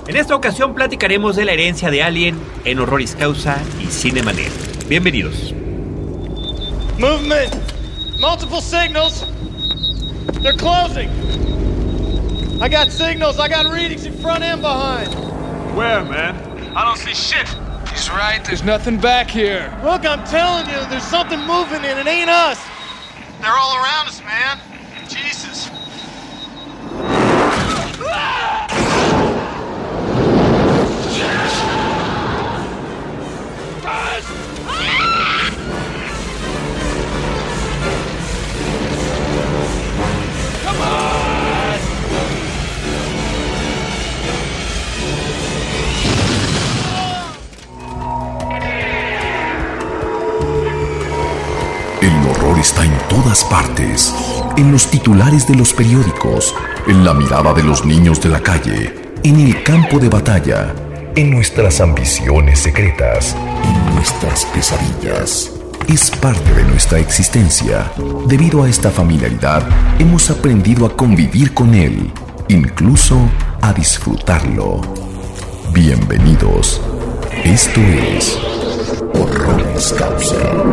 En esta ocasión platicaremos de la herencia de Alien en Horroris Causa y Cinemanet. Bienvenidos. Movement! Multiple signals! They're closing! I got signals, I got readings in front and behind! Where, man? I don't see shit! He's right, there's nothing back here. Look, I'm telling you, there's something moving and it ain't us! They're all around us, man! Jesus! El horror está en todas partes, en los titulares de los periódicos, en la mirada de los niños de la calle, en el campo de batalla, en nuestras ambiciones secretas, en nuestras pesadillas. Es parte de nuestra existencia. Debido a esta familiaridad, hemos aprendido a convivir con él, incluso a disfrutarlo. Bienvenidos. Esto es Horroris Causa.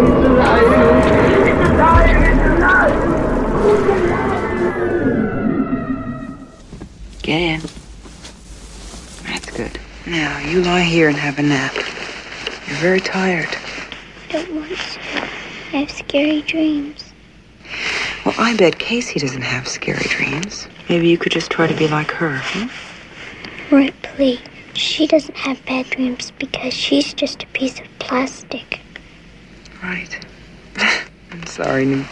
Get in. That's good. Now, you lie here and have a nap. You're very tired. I don't want to. I have scary dreams. Well, I bet Casey doesn't have scary dreams. Maybe you could just try to be like her, huh? Ripley, she doesn't have bad dreams because she's just a piece of plastic. Right. I'm sorry, Newt.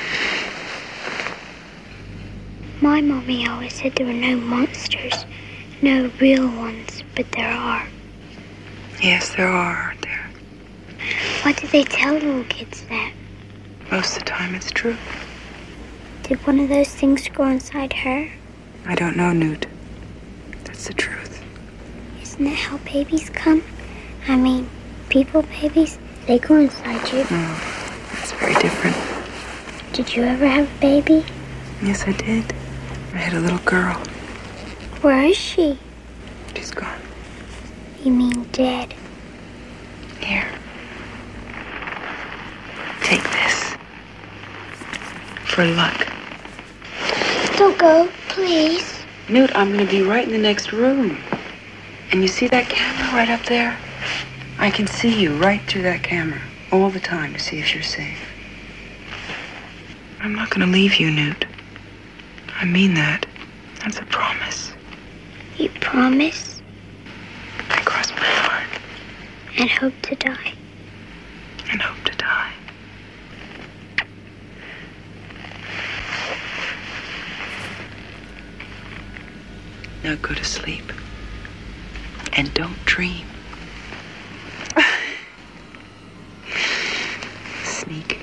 My mommy always said there were no monsters, no real ones, but there are. Yes, there are, aren't there? Why do they tell little kids that? Most of the time it's true. Did one of those things grow inside her? I don't know, Newt. That's the truth. Isn't that how babies come? I mean, people babies, they go inside you. No, that's very different. Did you ever have a baby? Yes, I did. I had a little girl. Where is she? She's gone. You mean dead? Here. Take this. For luck. Don't go, please. Newt, I'm going to be right in the next room. And you see that camera right up there? I can see you right through that camera all the time to see if you're safe. I'm not going to leave you, Newt. I mean that. That's a promise. You promise? I cross my heart. And hope to die. And hope to die. Now go to sleep. And don't dream. Sneak.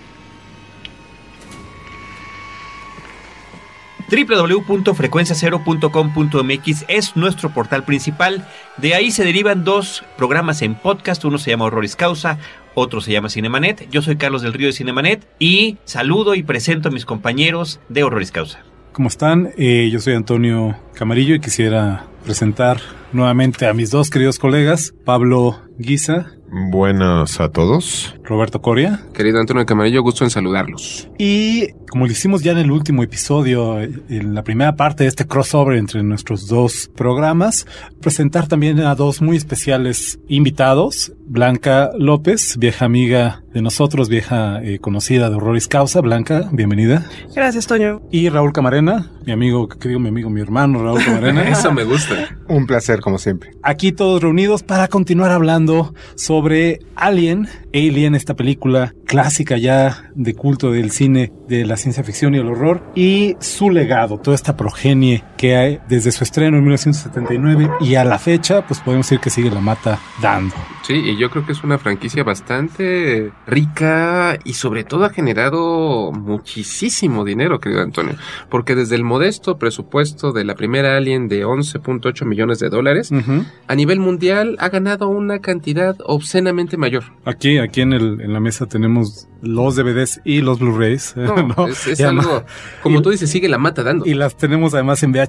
www.frecuenciacero.com.mx es nuestro portal principal. De ahí se derivan dos programas en podcast. Uno se llama Horroris Causa, otro se llama Cinemanet. Yo soy Carlos del Río de Cinemanet y saludo y presento a mis compañeros de Horroris Causa. ¿Cómo están? Yo soy Antonio Camarillo y quisiera presentar nuevamente a mis dos queridos colegas, Pablo Guisa. Buenas a todos. Roberto Coria. Querido Antonio Camarillo, gusto en saludarlos. Y como lo hicimos ya en el último episodio, en la primera parte de este crossover entre nuestros dos programas, presentar también a dos muy especiales invitados. Blanca López, vieja amiga de nosotros, vieja conocida de Horroris Causa. Blanca, bienvenida. Gracias, Toño. Y Raúl Camarena, mi hermano Raúl Camarena. Eso me gusta. Un placer, como siempre. Aquí todos reunidos para continuar hablando sobre Alien, esta película clásica ya de culto del cine, de la ciencia ficción y el horror, y su legado, toda esta progenie que hay desde su estreno en 1979 y a la fecha, pues podemos decir que sigue la mata dando. Sí, y yo creo que es una franquicia bastante rica y sobre todo ha generado muchísimo dinero, querido Antonio, porque desde el modesto presupuesto de la primera Alien de $11.8 millones, a nivel mundial ha ganado una cantidad obscenamente mayor. Aquí en la mesa tenemos los DVDs y los Blu-rays. No, es algo, como tú dices, sigue la mata dando. Y las tenemos además en VHS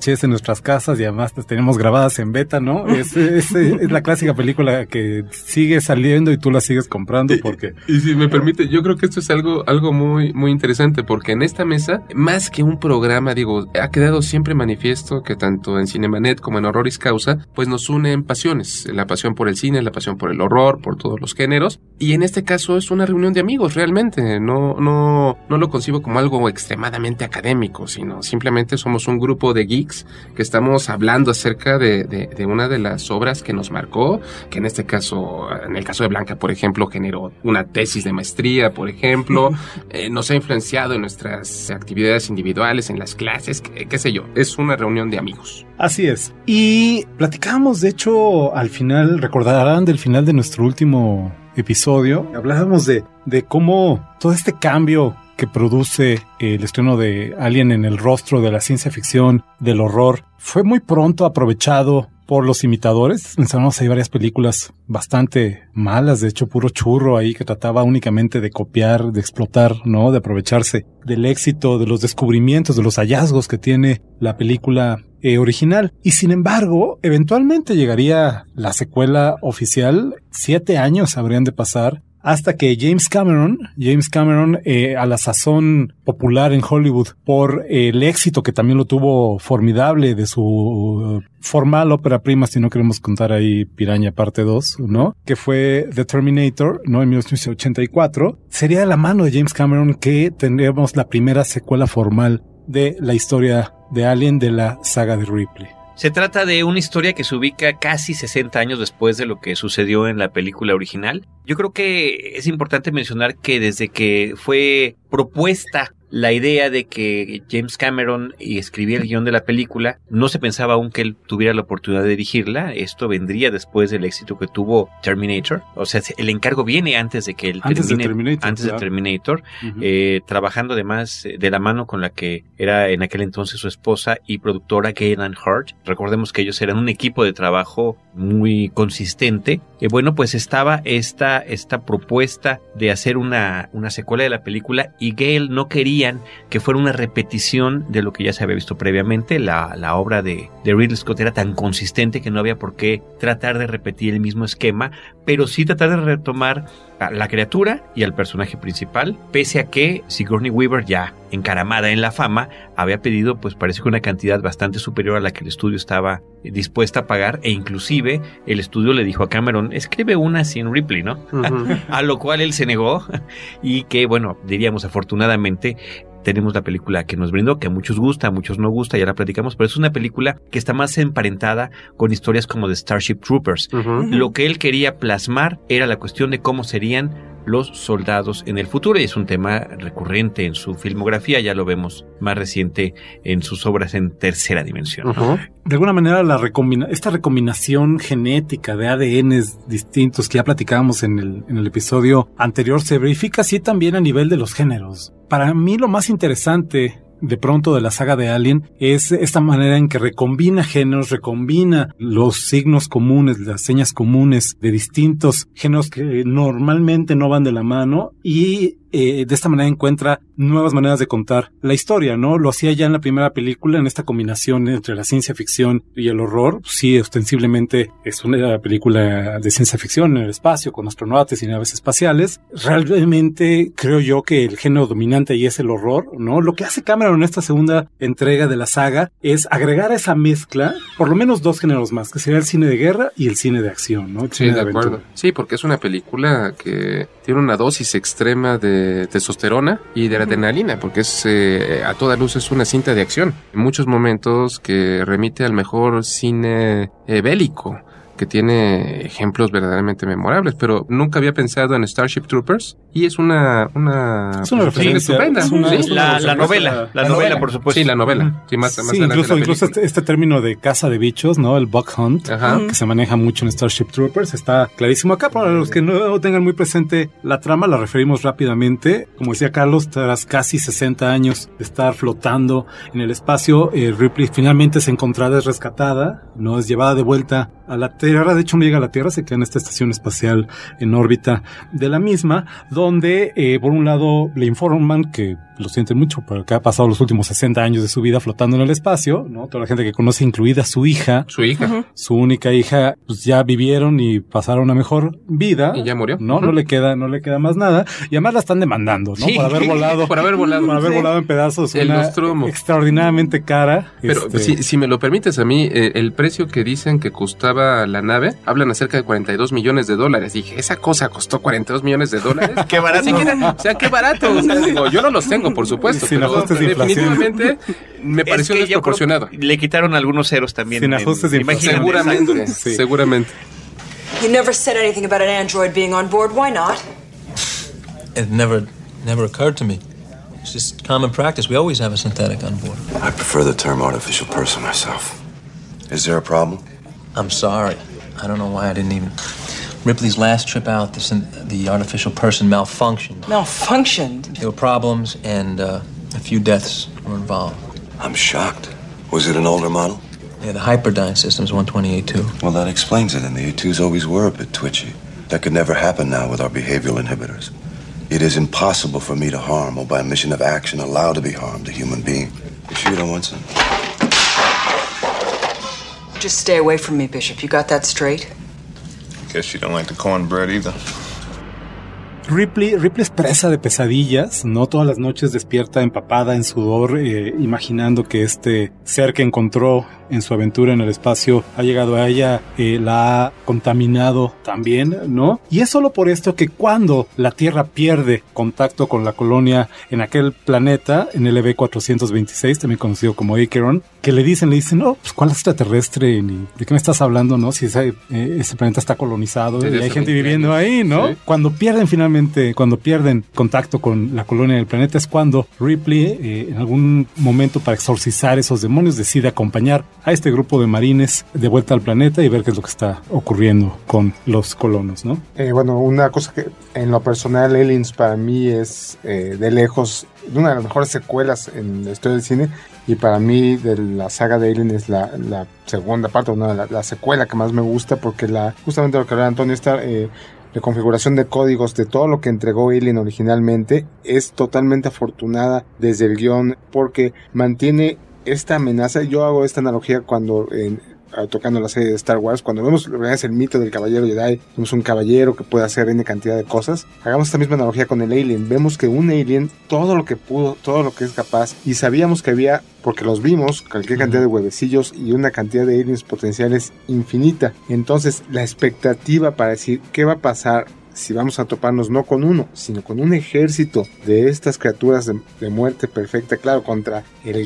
VHS en nuestras casas y además las tenemos grabadas en beta, ¿no? Es la clásica película que sigue saliendo y tú la sigues comprando porque... Y si me permite, yo creo que esto es algo muy, muy interesante, porque en esta mesa, más que un programa, digo, ha quedado siempre manifiesto que tanto en Cinemanet como en Horroris Causa, pues nos unen pasiones, la pasión por el cine, la pasión por el horror, por todos los géneros, y en este caso es una reunión de amigos realmente, no lo concibo como algo extremadamente académico, sino simplemente somos un grupo de geeks que estamos hablando acerca de una de las obras que nos marcó, que en este caso, en el caso de Blanca, por ejemplo, generó una tesis de maestría, por ejemplo, nos ha influenciado en nuestras actividades individuales, en las clases, qué sé yo, es una reunión de amigos. Así es. Y platicábamos, de hecho, al final, recordarán del final de nuestro último episodio, hablábamos de cómo todo este cambio que produce el estreno de Alien en el rostro de la ciencia ficción, del horror, fue muy pronto aprovechado por los imitadores. Pensamos, hay varias películas bastante malas, de hecho puro churro ahí que trataba únicamente de copiar, de explotar, ¿no? De aprovecharse del éxito, de los descubrimientos, de los hallazgos que tiene la película original. Y sin embargo, eventualmente llegaría la secuela oficial, 7 años habrían de pasar, hasta que James Cameron, a la sazón popular en Hollywood, por el éxito que también lo tuvo formidable de su formal ópera prima, si no queremos contar ahí Piraña parte 2, ¿no? Que fue The Terminator, ¿no? En 1984. Sería de la mano de James Cameron que tendríamos la primera secuela formal de la historia de Alien, de la saga de Ripley. Se trata de una historia que se ubica casi 60 años después de lo que sucedió en la película original. Yo creo que es importante mencionar que desde que fue propuesta la idea de que James Cameron escribiera el guión de la película, no se pensaba aún que él tuviera la oportunidad de dirigirla. Esto vendría después del éxito que tuvo Terminator. O sea, el encargo viene antes de que él termine, antes de Terminator, trabajando además de la mano con la que era en aquel entonces su esposa y productora Gaylan Hart. Recordemos que ellos eran un equipo de trabajo muy consistente. Bueno, pues estaba esta propuesta de hacer una secuela de la película, y Gale no querían que fuera una repetición de lo que ya se había visto previamente. La obra de Ridley Scott era tan consistente que no había por qué tratar de repetir el mismo esquema, pero sí tratar de retomar a la criatura y al personaje principal, pese a que Sigourney Weaver, ya encaramada en la fama, había pedido, pues parece que una cantidad bastante superior a la que el estudio estaba dispuesta a pagar, e inclusive el estudio le dijo a Cameron, escribe una sin Ripley, ¿no? A lo cual él se negó, y que, bueno, diríamos afortunadamente, tenemos la película que nos brindó, que a muchos gusta, a muchos no gusta, ya la platicamos, pero es una película que está más emparentada con historias como de Starship Troopers. Lo que él quería plasmar era la cuestión de cómo serían los soldados en el futuro, y es un tema recurrente en su filmografía, ya lo vemos más reciente en sus obras en tercera dimensión. De alguna manera esta recombinación genética de ADNs distintos que ya platicábamos en el episodio anterior se verifica así también a nivel de los géneros. Para mí lo más interesante de pronto de la saga de Alien es esta manera en que recombina géneros, recombina los signos comunes, las señas comunes de distintos géneros que normalmente no van de la mano, y de esta manera encuentra nuevas maneras de contar la historia, ¿no? Lo hacía ya en la primera película, en esta combinación entre la ciencia ficción y el horror. Sí, ostensiblemente es una película de ciencia ficción en el espacio, con astronautas y naves espaciales. Realmente creo yo que el género dominante ahí es el horror, ¿no? Lo que hace Cameron en esta segunda entrega de la saga es agregar a esa mezcla por lo menos 2 géneros más, que sería el cine de guerra y el cine de acción, ¿no? Sí, de acuerdo. Sí, porque es una película que tiene una dosis extrema de testosterona y de adrenalina, porque es a toda luz es una cinta de acción. En muchos momentos que remite al mejor cine bélico, que tiene ejemplos verdaderamente memorables, pero nunca había pensado en Starship Troopers, y es una referencia estupenda. La novela, por supuesto. Sí, la novela. Sí, más incluso este término de caza de bichos, ¿no? El bug hunt, que se maneja mucho en Starship Troopers, está clarísimo acá. Para los que no tengan muy presente la trama, la referimos rápidamente. Como decía Carlos, tras casi 60 años de estar flotando en el espacio, Ripley finalmente es encontrada, es rescatada, no es llevada de vuelta a la Tierra. De hecho, no llega a la Tierra, se queda en esta estación espacial en órbita de la misma, donde por un lado le informan que lo sienten mucho porque ha pasado los últimos 60 años de su vida flotando en el espacio, ¿no? Toda la gente que conoce, incluida su hija, su única hija, pues ya vivieron y pasaron una mejor vida. Y ya murió. No, no le queda más nada. Y además la están demandando, ¿no? Sí. Por haber volado. Por haber volado en pedazos. El una Nostromo. Extraordinariamente cara. Pero si me lo permites a mí, el precio que dicen que costaba la nave, hablan acerca de $42 millones. Dije, esa cosa costó $42 millones. ¡Qué barato! O sea, qué barato. O sea, digo, yo no los tengo, por supuesto. Sin pero ajustes de inflación. definitivamente me pareció desproporcionado. Le quitaron algunos ceros también. Sin ajustes de inflación. Seguramente, sí. Seguramente. You never said anything about an android being on board. Why not? It never occurred to me. It's just common practice. We always have a synthetic on board. I prefer the term artificial person myself. Is there a problem? I'm sorry. I don't know why I didn't even... Ripley's last trip out, the artificial person malfunctioned. Malfunctioned? There were problems and a few deaths were involved. I'm shocked. Was it an older model? Yeah, the Hyperdyne system's 128.2. Well, that explains it, and the A2s always were a bit twitchy. That could never happen now with our behavioral inhibitors. It is impossible for me to harm or by a mission of action allow to be harmed a human being. You sure you don't want some? Just stay away from me, Bishop. You got that straight? Guess you don't like the cornbread either. Ripley es presa de pesadillas, ¿no? Todas las noches despierta empapada en sudor, imaginando que este ser que encontró en su aventura en el espacio ha llegado a ella, la ha contaminado también, ¿no? Y es solo por esto que cuando la Tierra pierde contacto con la colonia en aquel planeta, en el EB-426, también conocido como Acheron, que le dicen, no, pues ¿cuál extraterrestre? ¿De qué me estás hablando, no? Si ese planeta está colonizado y hay gente viviendo ahí, ¿no? Sí. Cuando pierden contacto con la colonia del planeta es cuando Ripley, en algún momento para exorcizar esos demonios, decide acompañar a este grupo de marines de vuelta al planeta y ver qué es lo que está ocurriendo con los colonos, ¿no? Bueno, una cosa que en lo personal Aliens para mí es de lejos una de las mejores secuelas en la historia del cine, y para mí de la saga de Alien es la segunda parte, la secuela que más me gusta, porque justamente lo que hablaba Antonio, la configuración de códigos de todo lo que entregó Alien originalmente es totalmente afortunada desde el guión, porque mantiene esta amenaza. Yo hago esta analogía cuando tocando la serie de Star Wars, cuando vemos el mito del caballero Jedi, vemos un caballero que puede hacer N cantidad de cosas. Hagamos esta misma analogía con el Alien. Vemos que un Alien, todo lo que pudo, todo lo que es capaz, y sabíamos que había, porque los vimos, cualquier cantidad de huevecillos y una cantidad de aliens potenciales infinita. Entonces, la expectativa para decir qué va a pasar si vamos a toparnos no con uno, sino con un ejército de estas criaturas de muerte perfecta, claro, contra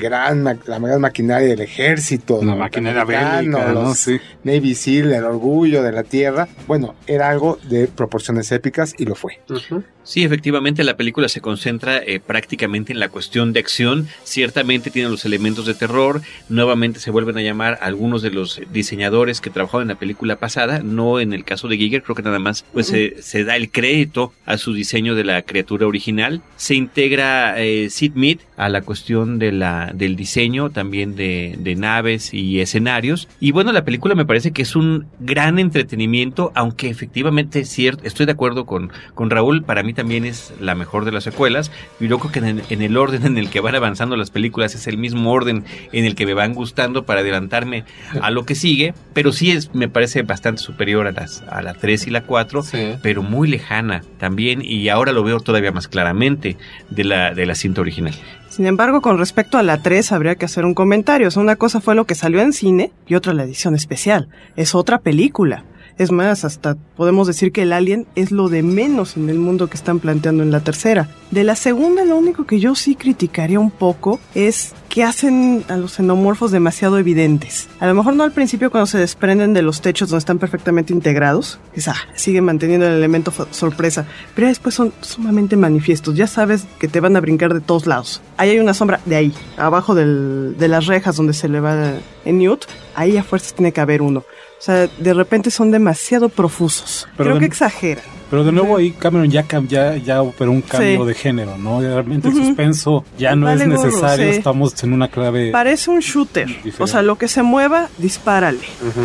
la gran maquinaria del ejército, la maquinaria bélica, ¿no? Sí. Navy SEAL, el orgullo de la tierra. Bueno, era algo de proporciones épicas y lo fue. Uh-huh. Sí, efectivamente la película se concentra prácticamente en la cuestión de acción. Ciertamente tiene los elementos de terror. Nuevamente se vuelven a llamar a algunos de los diseñadores que trabajaron en la película pasada, no en el caso de Giger. Creo que nada más pues se da el crédito a su diseño de la criatura original. Se integra Sid Mead a la cuestión del diseño también de naves y escenarios. Y bueno, la película me parece que es un gran entretenimiento, aunque efectivamente es cierto, estoy de acuerdo con Raúl, para mí también es la mejor de las secuelas. Y yo creo que en el orden en el que van avanzando las películas es el mismo orden en el que me van gustando para adelantarme a lo que sigue, pero sí me parece bastante superior a la 3 y la 4, sí, pero muy lejana también, y ahora lo veo todavía más claramente de la cinta original. Sin embargo, con respecto a la 3 habría que hacer un comentario. O sea, una cosa fue lo que salió en cine y otra la edición especial. Es otra película. Es más, hasta podemos decir que el Alien es lo de menos en el mundo que están planteando en la tercera. De la segunda, lo único que yo sí criticaría un poco es que hacen a los xenomorfos demasiado evidentes. A lo mejor no al principio cuando se desprenden de los techos donde están perfectamente integrados, siguen manteniendo el elemento sorpresa, pero después son sumamente manifiestos. Ya sabes que te van a brincar de todos lados. Ahí hay una sombra de ahí, abajo de las rejas donde se le va en Newt. ahí a fuerzas tiene que haber uno. O sea, de repente son demasiado profusos. Creo que exageran. Pero de nuevo ahí Cameron ya operó un cambio de género, ¿no? Realmente el suspenso ya no es necesario, estamos en una clave... Parece un shooter, diferente. O sea, lo que se mueva, dispárale,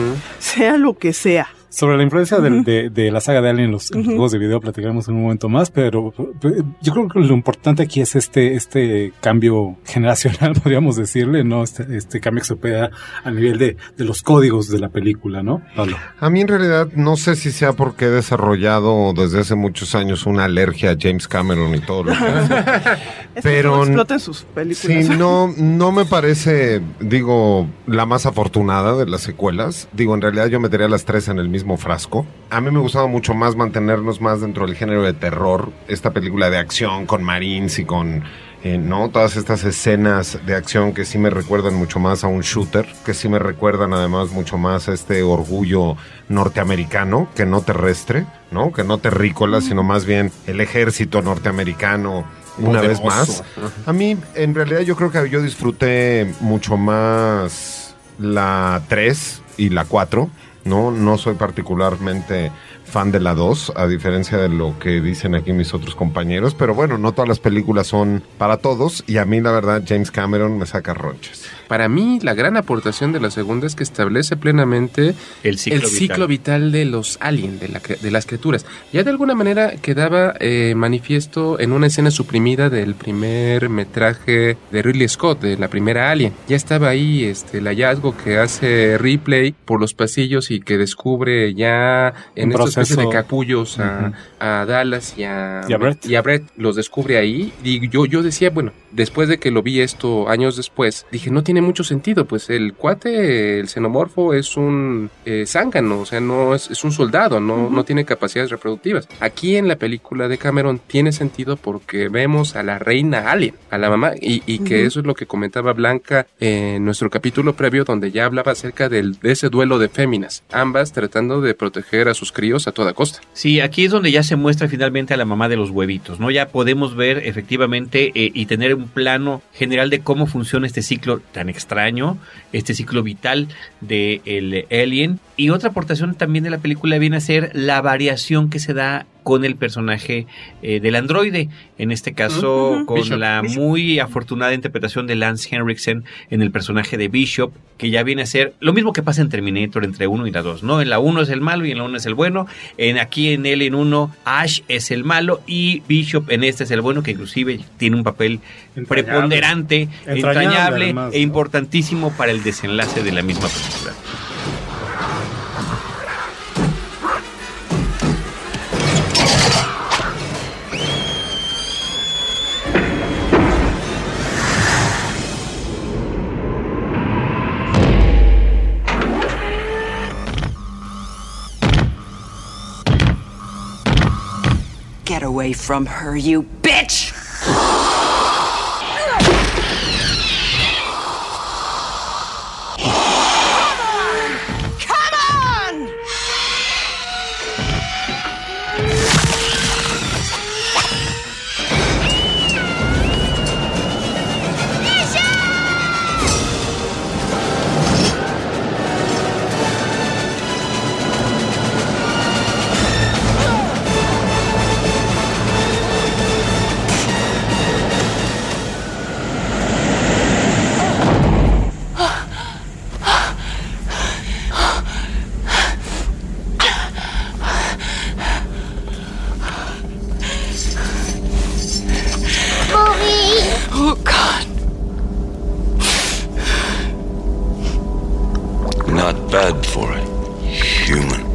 sea lo que sea. Sobre la influencia de la saga de Alien en los juegos de video platicaremos en un momento más, pero yo creo que lo importante aquí es este cambio generacional, podríamos decirle, ¿no? Este cambio que se opera a nivel de los códigos de la película, ¿no, Pablo? A mí en realidad no sé si sea porque he desarrollado desde hace muchos años una alergia a James Cameron y todo lo que hace. Pero exploten sus películas. Sí, no me parece, digo, la más afortunada de las secuelas. Digo, en realidad yo metería las 3 en el mismo frasco. A mí me gustaba mucho más mantenernos más dentro del género de terror. Esta película de acción con Marines y con ¿no? Todas estas escenas de acción que sí me recuerdan mucho más a un shooter, que sí me recuerdan además mucho más a este orgullo norteamericano, que no terrestre, ¿no? Que no terrícola, sino más bien el ejército norteamericano una vez más. A mí, en realidad, yo creo que yo disfruté mucho más la 3 y la 4, ¿no? No soy particularmente fan de la 2, a diferencia de lo que dicen aquí mis otros compañeros, pero bueno, no todas las películas son para todos, y a mí la verdad James Cameron me saca ronchas. Para mí, la gran aportación de la segunda es que establece plenamente el ciclo vital de los aliens, de las criaturas. Ya de alguna manera quedaba manifiesto en una escena suprimida del primer metraje de Ridley Scott, de la primera Alien. Ya estaba ahí el hallazgo que hace Ripley por los pasillos y que descubre ya en esta especie de capullos a Dallas y a Brett. Los descubre ahí. Y yo decía, bueno, después de que lo vi esto años después, dije, no tiene mucho sentido, pues el cuate, el xenomorfo es un zángano, o sea, no es un soldado, no tiene capacidades reproductivas. Aquí en la película de Cameron tiene sentido porque vemos a la reina alien, a la mamá, y que eso es lo que comentaba Blanca en nuestro capítulo previo, donde ya hablaba acerca de ese duelo de féminas, ambas tratando de proteger a sus críos a toda costa. Sí, aquí es donde ya se muestra finalmente a la mamá de los huevitos, ¿no? Ya podemos ver efectivamente y tener un plano general de cómo funciona este ciclo tan extraño, este ciclo vital de el alien. Y otra aportación también de la película viene a ser la variación que se da con el personaje del androide, en este caso con Bishop. Muy afortunada interpretación de Lance Henriksen en el personaje de Bishop, que ya viene a ser lo mismo que pasa en Terminator entre 1 y la 2, ¿no? En la 1 es el malo y en la 1 es el bueno. Aquí en Alien 1 Ash es el malo y Bishop en este es el bueno, que inclusive tiene un papel preponderante, entrañable e importantísimo para el desenlace de la misma película. Get away from her, you bitch! Not bad for a human.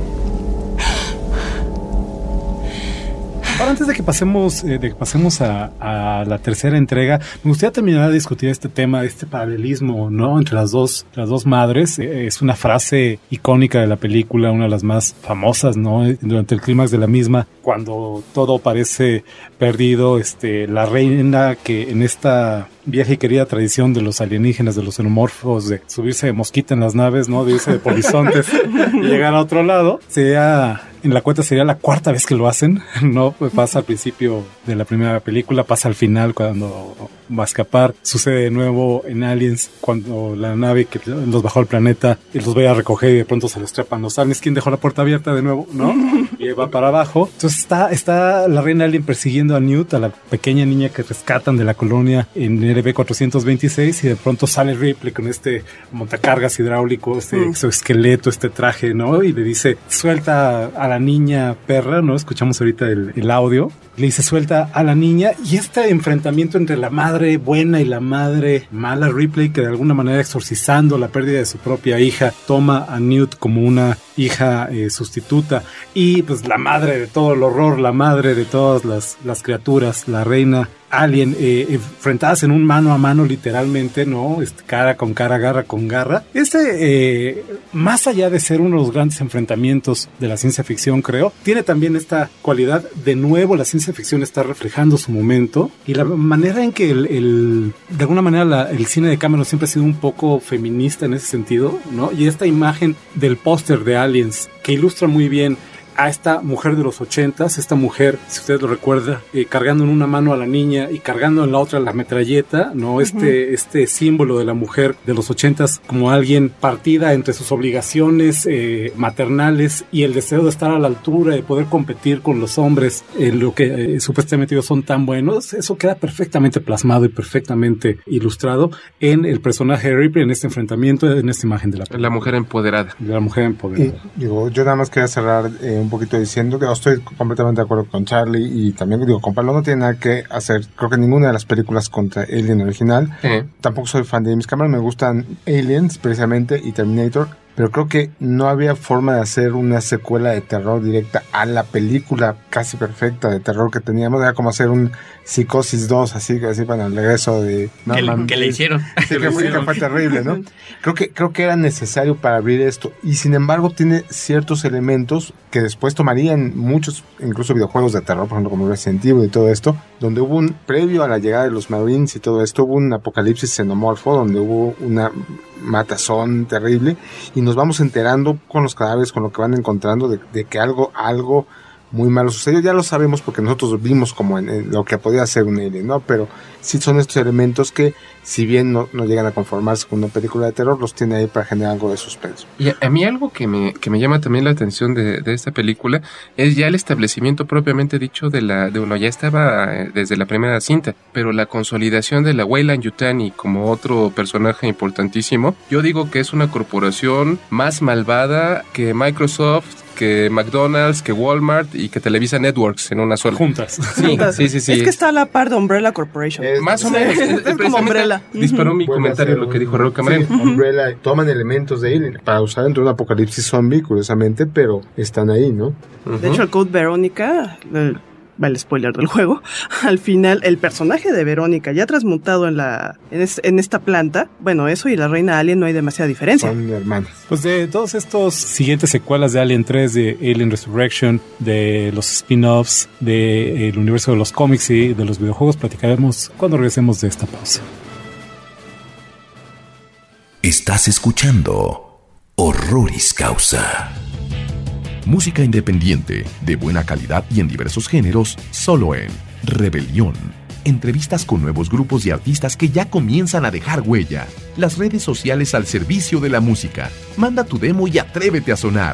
Ahora, antes de que pasemos a la tercera entrega, me gustaría terminar de discutir este tema, este paralelismo, ¿no? Entre las dos madres. Es una frase icónica de la película, una de las más famosas, ¿no? Durante el clímax de la misma, cuando todo parece perdido, la reina que en esta vieja y querida tradición de los alienígenas, de los xenomorfos, de subirse de mosquita en las naves, ¿no? De irse de polizontes y llegar a otro lado. En la cuenta sería la cuarta vez que lo hacen, ¿no? Pues pasa al principio de la primera película, pasa al final cuando va a escapar. Sucede de nuevo en Aliens, cuando la nave que los bajó al planeta los voy a recoger y de pronto se les trepan los aliens. ¿Quién dejó la puerta abierta de nuevo? ¿No? Y va para abajo. Entonces está la reina alien persiguiendo a Newt, a la pequeña niña que rescatan de la colonia en RB-426, y de pronto sale Ripley con este montacargas hidráulico, este exoesqueleto, este traje, ¿no? Y le dice, suelta a la niña perra, ¿no? Escuchamos ahorita el audio. Le dice, suelta a la niña, y este enfrentamiento entre la madre buena y la madre mala, Ripley, que de alguna manera exorcizando la pérdida de su propia hija, toma a Newt como una hija sustituta, y pues la madre de todo el horror, la madre de todas las criaturas, la reina alien, enfrentadas en un mano a mano literalmente, ¿no? Cara con cara, garra con garra. Más allá de ser uno de los grandes enfrentamientos de la ciencia ficción, creo, tiene también esta cualidad, de nuevo la ciencia ficción está reflejando su momento, y la manera en que de alguna manera el cine de Cameron siempre ha sido un poco feminista en ese sentido, ¿no? Y esta imagen del póster de Aliens, que ilustra muy bien a esta mujer de los 80s, esta mujer, si usted lo recuerda, cargando en una mano a la niña y cargando en la otra la metralleta, ¿no? Este símbolo de la mujer de los 80s como alguien partida entre sus obligaciones maternales y el deseo de estar a la altura, de poder competir con los hombres en lo que supuestamente ellos son tan buenos. Eso queda perfectamente plasmado y perfectamente ilustrado en el personaje de Ripley, en este enfrentamiento, en esta imagen de la mujer empoderada. De la mujer empoderada. Y, yo nada más quería cerrar un poquito diciendo que estoy completamente de acuerdo con Charlie, y también con Pablo no tiene nada que hacer, creo que ninguna de las películas contra Alien original. Tampoco soy fan de James Cameron, me gustan Aliens precisamente y Terminator, pero creo que no había forma de hacer una secuela de terror directa a la película casi perfecta de terror que teníamos. Era como hacer un Psicosis 2, así para el regreso de... que le hicieron. Sí, que fue terrible, ¿no? Creo que era necesario para abrir esto, y sin embargo tiene ciertos elementos que después tomarían muchos, incluso videojuegos de terror, por ejemplo como Resident Evil y todo esto, donde hubo previo a la llegada de los Marines y todo esto, hubo un apocalipsis xenomorfo, donde hubo una matazón terrible, y nos vamos enterando con los cadáveres, con lo que van encontrando, de que algo muy malo sucedió. Ya lo sabemos porque nosotros vimos como en lo que podía ser un alien, ¿no? Pero sí son estos elementos que, si bien no llegan a conformarse con una película de terror, los tiene ahí para generar algo de suspenso. Y a mí algo que me llama también la atención de esta película es ya el establecimiento propiamente dicho ya estaba desde la primera cinta, pero la consolidación de la Weyland-Yutani como otro personaje importantísimo. Yo digo que es una corporación más malvada que Microsoft, que McDonald's, que Walmart y que Televisa Networks en una sola. Juntas. Sí. Es que está a la par de Umbrella Corporation. Más o menos. Es como Umbrella. Disparó mi comentario lo que dijo Raúl Camarena. Sí, Umbrella, toman elementos de Alien para usar dentro de un apocalipsis zombie, curiosamente, pero están ahí, ¿no? De hecho, el Code Verónica, va el spoiler del juego, al final el personaje de Verónica ya transmutado en esta planta, bueno, eso y la reina alien no hay demasiada diferencia. Son hermanas. Pues de todos estos siguientes secuelas de Alien 3, de Alien Resurrection, de los spin-offs, del universo de los cómics y de los videojuegos, platicaremos cuando regresemos de esta pausa. Estás escuchando Horroris Causa. Música independiente, de buena calidad y en diversos géneros, solo en Rebelión. Entrevistas con nuevos grupos y artistas que ya comienzan a dejar huella. Las redes sociales al servicio de la música. Manda tu demo y atrévete a sonar.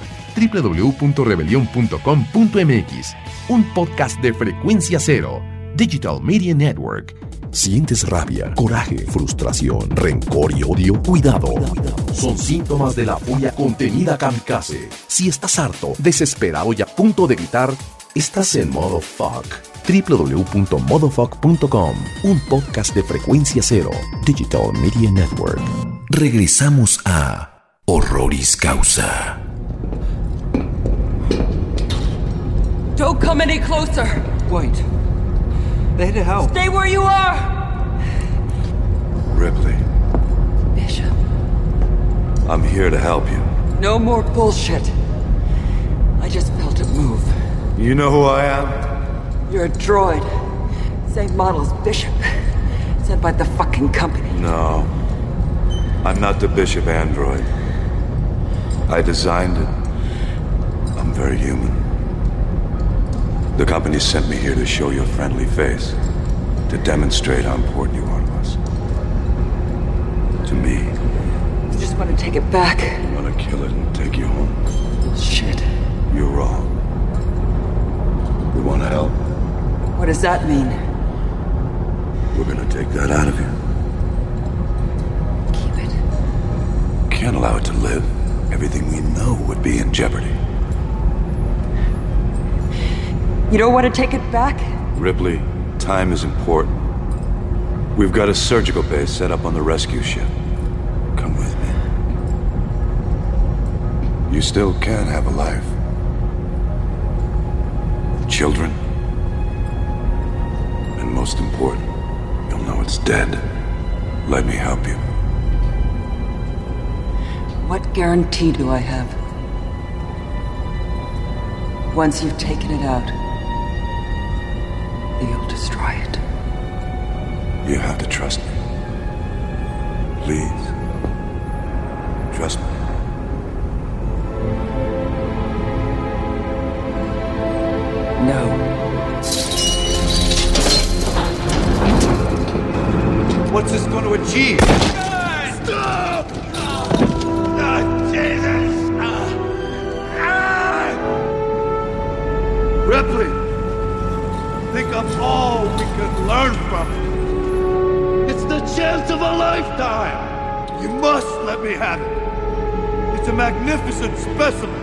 www.rebelion.com.mx. Un podcast de Frecuencia Cero. Digital Media Network. ¿Sientes rabia, coraje, frustración, rencor y odio? Cuidado. Son síntomas de la furia contenida kamikaze. Si estás harto, desesperado y a punto de gritar, estás en modo fuck. www.modofuck.com. Un podcast de Frecuencia Cero. Digital Media Network. Regresamos a Horroris Causa. Don't come any closer. Wait. They're to help. Stay where you are. Ripley, Bishop. I'm here to help you. No more bullshit. I just felt it move. You know who I am? You're a droid. Same model as Bishop. Sent by the fucking company. No. I'm not the Bishop android. I designed it. I'm very human. The company sent me here to show your friendly face. to demonstrate how important you are to us. To me. I just want to take it back. I want to kill it and take you home. Shit. You're wrong. We want to help. What does that mean? We're gonna take that out of you. Keep it. Can't allow it to live. Everything we know would be in jeopardy. You don't want to take it back? Ripley, time is important. We've got a surgical base set up on the rescue ship. Come with me. You still can have a life. Children. And most important, you'll know it's dead. Let me help you. What guarantee do I have? Once you've taken it out, that you'll destroy it. You have to trust me. Please. Trust me. No. What's this going to achieve? Stop! Jesus! Ripley, think of all we can learn from it. It's the chance of a lifetime. You must let me have it. It's a magnificent specimen.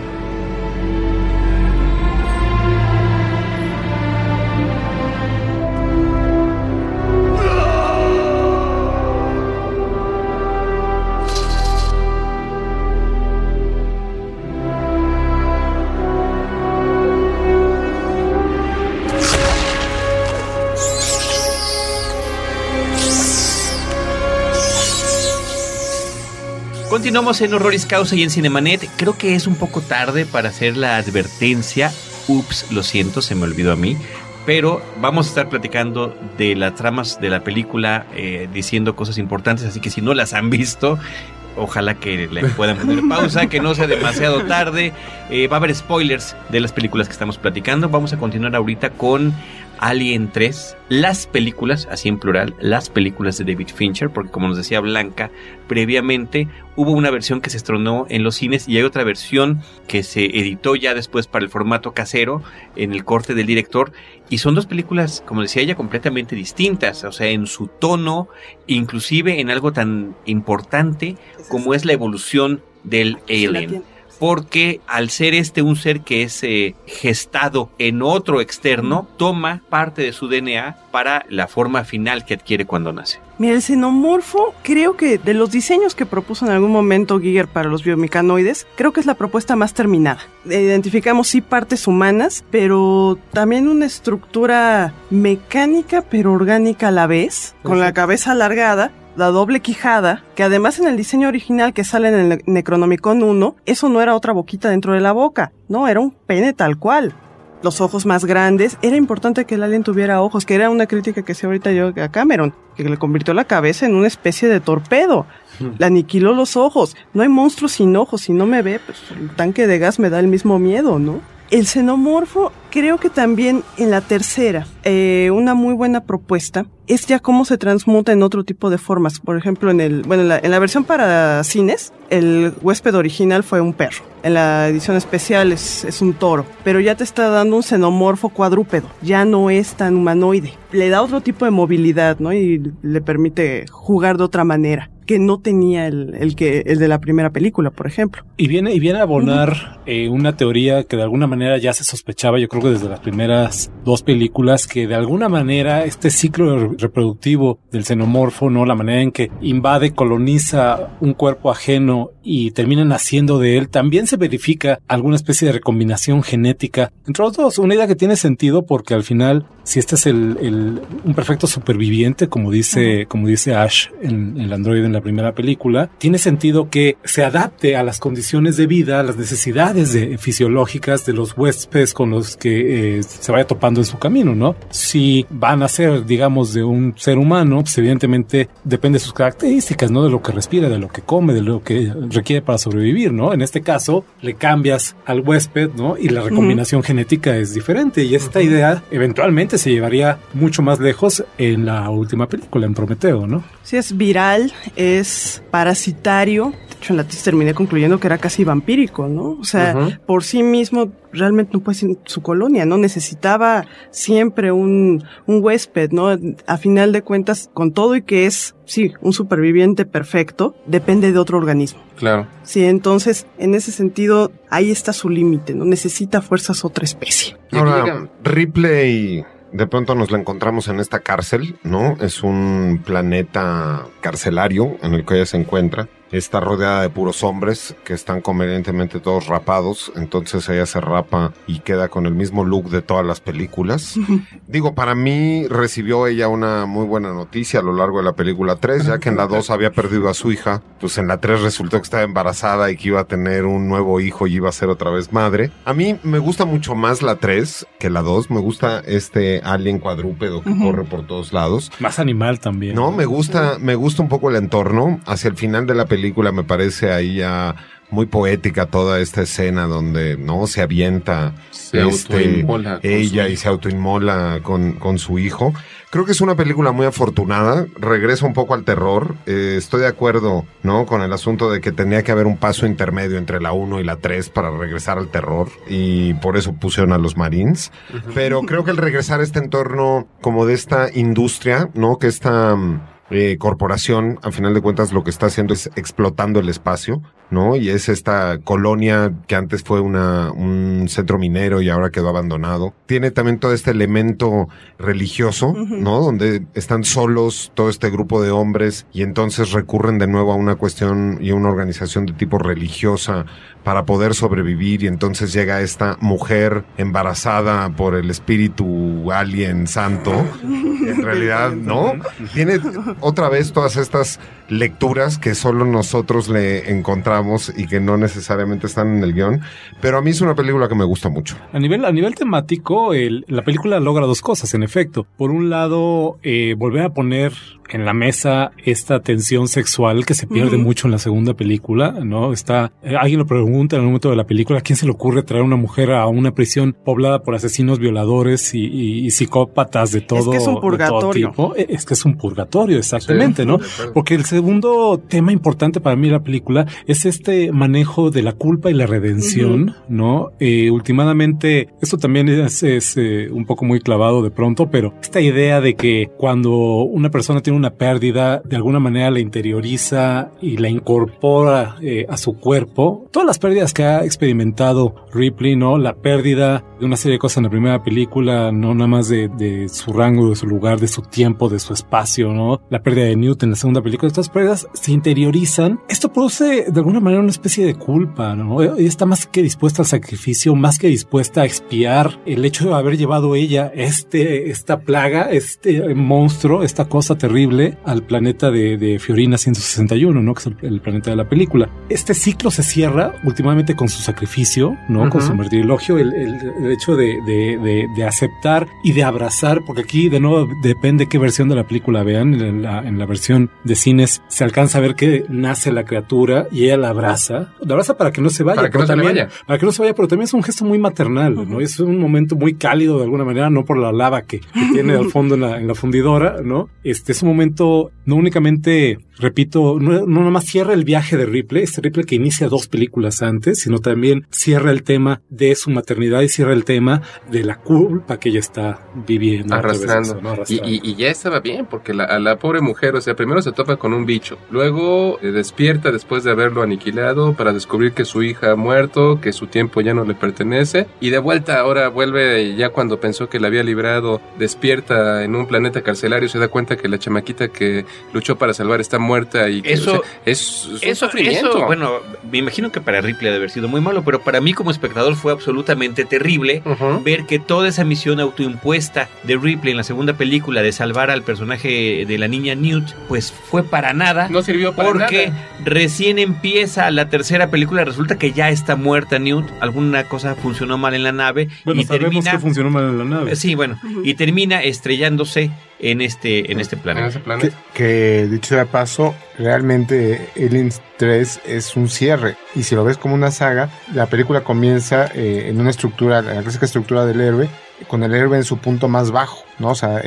Continuamos en Horroris Causa y en Cinemanet. Creo que es un poco tarde para hacer la advertencia. Ups, lo siento, se me olvidó a mí. Pero vamos a estar platicando de las tramas de la película, diciendo cosas importantes. Así que si no las han visto, ojalá que le puedan poner pausa, que no sea demasiado tarde. Va a haber spoilers de las películas que estamos platicando. Vamos a continuar ahorita con Alien 3, las películas, así en plural, las películas de David Fincher, porque como nos decía Blanca previamente, hubo una versión que se estrenó en los cines y hay otra versión que se editó ya después para el formato casero, en el corte del director, y son dos películas, como decía ella, completamente distintas, o sea, en su tono, inclusive en algo tan importante como es la evolución del alien. Porque al ser un ser que es gestado en otro externo, toma parte de su DNA para la forma final que adquiere cuando nace. Mira, el xenomorfo, creo que de los diseños que propuso en algún momento Giger para los biomecanoides, creo que es la propuesta más terminada. Identificamos sí partes humanas, pero también una estructura mecánica pero orgánica a la vez, con la cabeza alargada, la doble quijada, que además en el diseño original que sale en el Necronomicon 1, eso no era otra boquita dentro de la boca, no, era un pene tal cual. Los ojos más grandes, era importante que el alien tuviera ojos, que era una crítica que hacía ahorita yo a Cameron, que le convirtió la cabeza en una especie de torpedo, le aniquiló los ojos. No hay monstruo sin ojos, si no me ve, pues el tanque de gas me da el mismo miedo, ¿no? El xenomorfo, creo que también en la tercera, una muy buena propuesta es ya cómo se transmuta en otro tipo de formas. Por ejemplo, en la versión para cines, el huésped original fue un perro. En la edición especial es un toro. Pero ya te está dando un xenomorfo cuadrúpedo. Ya no es tan humanoide. Le da otro tipo de movilidad, ¿no? Y le permite jugar de otra manera, que no tenía el de la primera película, por ejemplo. Y viene a abonar una teoría que de alguna manera ya se sospechaba, yo creo que desde las primeras dos películas, que de alguna manera este ciclo reproductivo del xenomorfo, ¿no? La manera en que invade, coloniza un cuerpo ajeno y termina naciendo de él, también se verifica alguna especie de recombinación genética entre los dos. Una idea que tiene sentido porque al final, si este es un perfecto superviviente, como dice Ash en el androide en la primera película, tiene sentido que se adapte a las condiciones de vida, a las necesidades fisiológicas de los huéspedes con los que se vaya topando en su camino, ¿no? Si van a ser, digamos, de un ser humano, pues evidentemente depende de sus características, ¿no? De lo que respira, de lo que come, de lo que requiere para sobrevivir, ¿no? En este caso, le cambias al huésped, ¿no? Y la recombinación genética es diferente, y esta idea eventualmente se llevaría mucho más lejos en la última película, en Prometeo, ¿no? Sí, es viral, es parasitario. De hecho, en la tesis terminé concluyendo que era casi vampírico, ¿no? O sea, por sí mismo realmente no puede ser su colonia, ¿no? Necesitaba siempre un huésped, ¿no? A final de cuentas, con todo y que es, sí, un superviviente perfecto, depende de otro organismo. Claro. Sí, entonces, en ese sentido, ahí está su límite, ¿no? Necesita fuerzas otra especie. Ahora, Ripley, de pronto nos la encontramos en esta cárcel, ¿no? Es un planeta carcelario en el que ella se encuentra. Está rodeada de puros hombres que están convenientemente todos rapados, entonces ella se rapa y queda con el mismo look de todas las películas. Digo, para mí recibió ella una muy buena noticia a lo largo de la película 3, ya que en la 2 había perdido a su hija, pues en la 3 resultó que estaba embarazada y que iba a tener un nuevo hijo y iba a ser otra vez madre. A mí me gusta mucho más la 3 que la 2, me gusta este alien cuadrúpedo que corre por todos lados. Más animal también. No, me gusta un poco el entorno. Hacia el final de la película me parece ahí ya muy poética toda esta escena donde no se avienta ella y se autoinmola con su hijo. Creo que es una película muy afortunada, regresa un poco al terror. Estoy de acuerdo, ¿no? Con el asunto de que tenía que haber un paso intermedio entre la 1 y la 3 para regresar al terror, y por eso pusieron a los Marines. Pero creo que el regresar a este entorno como de esta industria, ¿no? Que esta corporación, al final de cuentas, lo que está haciendo es explotando el espacio, ¿no? Y es esta colonia que antes fue un centro minero y ahora quedó abandonado. Tiene también todo este elemento religioso, ¿no? Donde están solos todo este grupo de hombres y entonces recurren de nuevo a una cuestión y una organización de tipo religiosa para poder sobrevivir, y entonces llega esta mujer embarazada por el espíritu alien santo. En realidad, ¿no? Tiene otra vez todas estas lecturas que solo nosotros le encontramos y que no necesariamente están en el guión, pero a mí es una película que me gusta mucho. A nivel temático, la película logra dos cosas, en efecto. Por un lado, volver a poner en la mesa esta tensión sexual que se pierde mucho en la segunda película, ¿no? Alguien lo pregunta en el momento de la película, ¿a quién se le ocurre traer una mujer a una prisión poblada por asesinos, violadores y psicópatas de todo, es que es un purgatorio. De todo tipo? Es que es un purgatorio, exactamente, sí, ¿no? Porque el segundo tema importante para mí de la película es este manejo de la culpa y la redención, ¿no? Últimamente, esto también es un poco muy clavado de pronto, pero esta idea de que cuando una persona tiene una pérdida, de alguna manera la interioriza y la incorpora a su cuerpo. Todas las pérdidas que ha experimentado Ripley, ¿no? La pérdida de una serie de cosas en la primera película, no nada más de su rango, de su lugar, de su tiempo, de su espacio, ¿no? La pérdida de Newt en la segunda película. Estas pérdidas se interiorizan. Esto produce de alguna manera una especie de culpa, ¿no? Ella está más que dispuesta al sacrificio, más que dispuesta a expiar el hecho de haber llevado ella esta plaga, este monstruo, esta cosa terrible al planeta de Fiorina 161, ¿no? Que es el planeta de la película. Este ciclo se cierra últimamente con su sacrificio, ¿no? Con su martirilogio, el hecho de aceptar y de abrazar, porque aquí de nuevo depende qué versión de la película vean. En la versión de cines se alcanza a ver que nace la criatura y ella la abraza para que no se vaya. Para que no se vaya. Para que no se vaya, pero también es un gesto muy maternal, ¿no? Es un momento muy cálido de alguna manera, no por la lava que tiene al fondo en la fundidora, ¿no? Es un momento no únicamente, repito, no nada más cierra el viaje de Ripley, Ripley que inicia 2 películas antes, sino también cierra el tema de su maternidad y cierra el tema de la culpa que ella está viviendo. Arrastrando. ¿no? Y ya estaba bien, porque a la pobre mujer, o sea, primero se topa con un bicho, luego despierta después de haberlo aniquilado para descubrir que su hija ha muerto, que su tiempo ya no le pertenece, y de vuelta ahora vuelve, ya cuando pensó que la había librado, despierta en un planeta carcelario, se da cuenta que la chamaquita chamaquita que luchó para salvar esta muerta y que, eso, o sea, es un sufrimiento. Bueno, me imagino que para Ripley ha de haber sido muy malo, pero para mí como espectador fue absolutamente terrible ver que toda esa misión autoimpuesta de Ripley en la segunda película de salvar al personaje de la niña Newt, pues fue para nada. No sirvió para porque nada. Recién empieza la tercera película, resulta que ya está muerta Newt, alguna cosa funcionó mal en la nave. Bueno, y sabemos que funcionó mal en la nave. Sí, bueno, y termina estrellándose en este planeta. Que dicho de paso, realmente Aliens 3 es un cierre. Y si lo ves como una saga, la película comienza en una estructura, la clásica estructura del héroe, con el héroe en su punto más bajo, ¿no? O sea,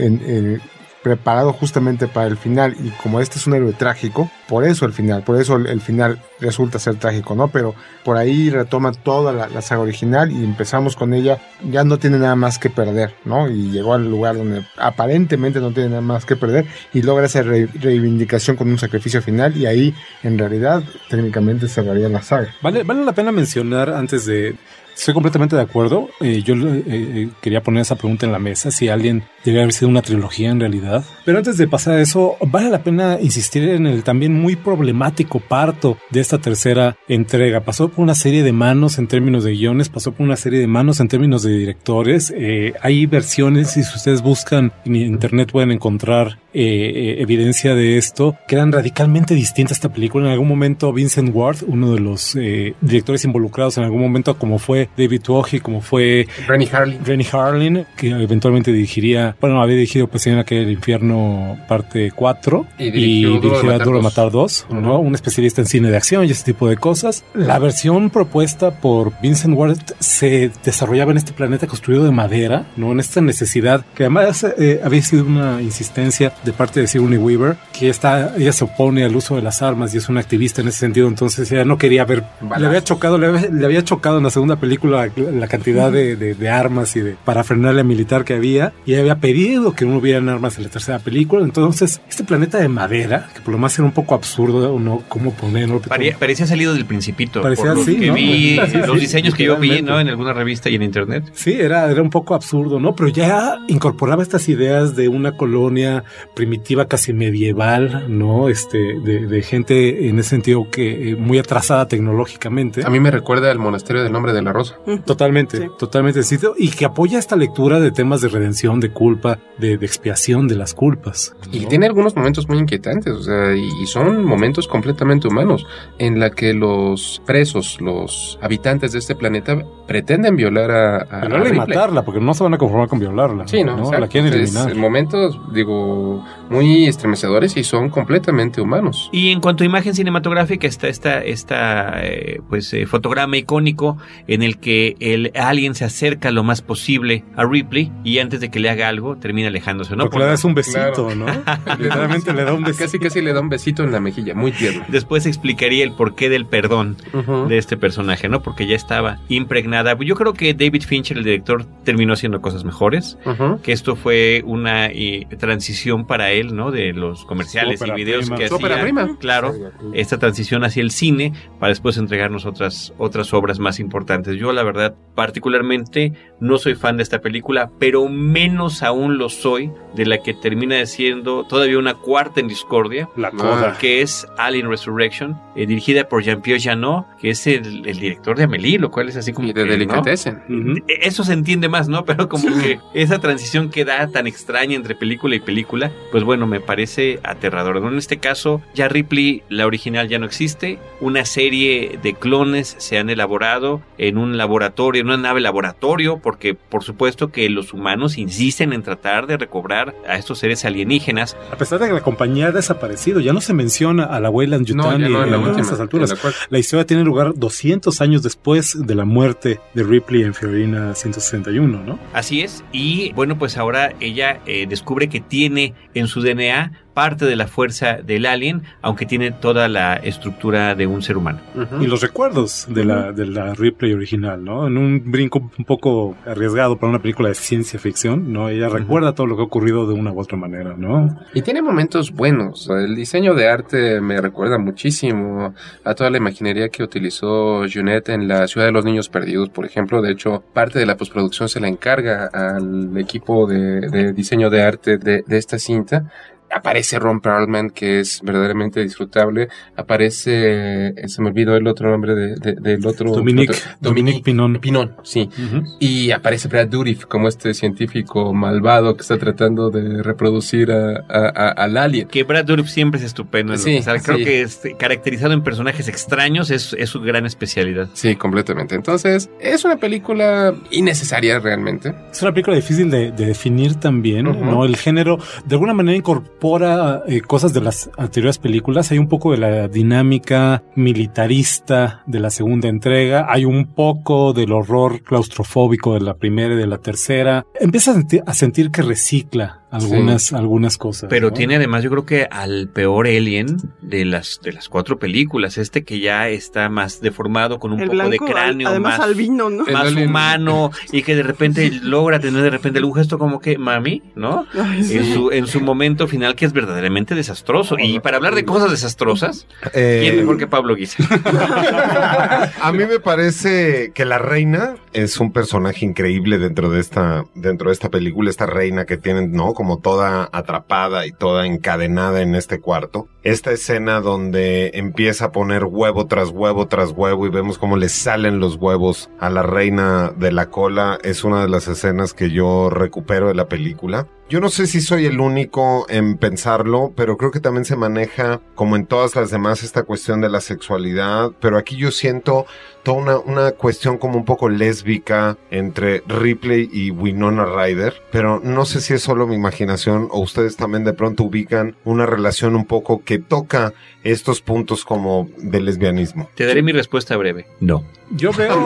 preparado justamente para el final, y como este es un héroe trágico, por eso el final resulta ser trágico, ¿no? Pero por ahí retoma toda la saga original y empezamos con ella, ya no tiene nada más que perder, ¿no? Y llegó al lugar donde aparentemente no tiene nada más que perder y logra esa reivindicación con un sacrificio final, y ahí en realidad técnicamente cerraría la saga. Vale la pena mencionar antes de... Estoy completamente de acuerdo. Yo quería poner esa pregunta en la mesa, si Alien debería haber sido una trilogía en realidad. Pero antes de pasar a eso, vale la pena insistir en el también muy problemático parto de esta tercera entrega. Pasó por una serie de manos en términos de guiones, pasó por una serie de manos en términos de directores. Hay versiones, y si ustedes buscan en internet pueden encontrar evidencia de esto, que eran radicalmente distintas a esta película. En algún momento Vincent Ward, uno de los directores involucrados en algún momento, como fue David Twohy, como fue Renny Harlin, que eventualmente había dirigido Pesadilla en el infierno parte 4 y dirigió Duro de Matar 2, ¿no? Un especialista en cine de acción y ese tipo de cosas. La versión propuesta por Vincent Ward se desarrollaba en este planeta construido de madera, ¿no? En esta necesidad que además había sido una insistencia de parte de Sigourney Weaver, que ella se opone al uso de las armas y es una activista en ese sentido, entonces ella no quería ver, le había chocado en la segunda película la cantidad de armas y de parafernalia militar que había, y había pedido que no hubieran armas en la tercera película. Entonces este planeta de madera, que por lo más era un poco absurdo, ¿no? ¿Cómo ponerlo? Parecía salido del Principito. Parecía por así, que ¿no? vi, los diseños que yo vi, Literalmente. ¿no? En alguna revista y en internet. Sí, era un poco absurdo, ¿no? Pero ya incorporaba estas ideas de una colonia primitiva, casi medieval, ¿no? De gente en ese sentido que muy atrasada tecnológicamente. A mí me recuerda al monasterio del Nombre de la Rosa. Totalmente, totalmente. Y que apoya esta lectura de temas de redención, de culpa, de expiación de las culpas, ¿no? Y tiene algunos momentos muy inquietantes, o sea, y son momentos completamente humanos, en la que los presos, los habitantes de este planeta, pretenden violar a Violarla y Ripley. matarla, porque no se van a conformar con violarla. Sí, ¿no? La quieren eliminar. Momentos, muy estremecedores y son completamente humanos. Y en cuanto a imagen cinematográfica está fotograma icónico en el que el alien se acerca lo más posible a Ripley y antes de que le haga algo termina alejándose, ¿no? Porque le das un besito, Claro. ¿no? Literalmente le da un besito. Casi le da un besito en la mejilla, muy tierno. Después explicaría el porqué del perdón de este personaje, ¿no? Porque ya estaba impregnada. Yo creo que David Fincher, el director, terminó haciendo cosas mejores, que esto fue una transición para él, ¿no? De los comerciales y videos que hacía. Claro, esta transición hacia el cine para después entregarnos otras obras más importantes. Yo, la verdad, particularmente no soy fan de esta película, pero menos aún lo soy de la que termina siendo todavía una cuarta en discordia, La Coda, que es Alien Resurrection, dirigida por Jean-Pierre Jeunet, que es el director de Amélie, lo cual es así como y de que, Delicatessen. ¿no? Eso se entiende más, ¿no? Pero como que esa transición que da tan extraña entre película y película, pues bueno, me parece aterradora, ¿no? En este caso, ya Ripley, la original, ya no existe. Una serie de clones se han elaborado en un laboratorio, en una nave laboratorio, porque por supuesto que los humanos insisten en tratar de recobrar a estos seres alienígenas. A pesar de que la compañía ha desaparecido, ya no se menciona a la Weyland Yutani en estas alturas. La historia tiene lugar 200 años después de la muerte de Ripley en Fiorina 161, ¿no? Así es, y bueno, pues ahora ella descubre que tiene en su DNA parte de la fuerza del alien, aunque tiene toda la estructura de un ser humano. Y los recuerdos de la Ripley original, ¿no? En un brinco un poco arriesgado para una película de ciencia ficción, ¿no? Ella recuerda todo lo que ha ocurrido de una u otra manera, ¿no? Y tiene momentos buenos. El diseño de arte me recuerda muchísimo a toda la imaginería que utilizó Jeunet en La Ciudad de los Niños Perdidos, por ejemplo. De hecho, parte de la postproducción se la encarga al equipo de diseño de arte de esta cinta. Aparece Ron Perlman, que es verdaderamente disfrutable. Aparece, se me olvidó el otro nombre del otro. Dominique Pinon. Pinon, sí. Y aparece Brad Dourif como este científico malvado que está tratando de reproducir al alien. Que Brad Dourif siempre es estupendo. Sí, creo que caracterizado en personajes extraños es su gran especialidad. Sí, completamente. Entonces, es una película innecesaria realmente. Es una película difícil de definir también, ¿no? El género de alguna manera incorpora cosas de las anteriores películas. Hay un poco de la dinámica militarista de la segunda entrega. Hay un poco del horror claustrofóbico de la primera y de la tercera. Empieza a sentir que recicla algunas cosas. Pero ¿no? tiene además, yo creo que al peor alien de las 4 películas, que ya está más deformado, con un poco blanco, de cráneo, además más albino, ¿no? Más humano, y que de repente logra tener de repente algún gesto como que mami, ¿no? Ay, sí. En su momento final, que es verdaderamente desastroso. Y para hablar de cosas desastrosas, ¿quién mejor que Pablo Guisa? A mí me parece que la reina es un personaje increíble dentro de esta película, esta reina que tienen, ¿no? Como toda atrapada y toda encadenada en este cuarto. Esta escena donde empieza a poner huevo tras huevo tras huevo y vemos cómo le salen los huevos a la reina de la cola es una de las escenas que yo recupero de la película. Yo no sé si soy el único en pensarlo, pero creo que también se maneja, como en todas las demás, esta cuestión de la sexualidad, pero aquí yo siento toda una cuestión como un poco lésbica entre Ripley y Winona Ryder, pero no sé si es solo mi imaginación o ustedes también de pronto ubican una relación un poco que toca estos puntos como de lesbianismo. Te daré mi respuesta breve. No. Yo veo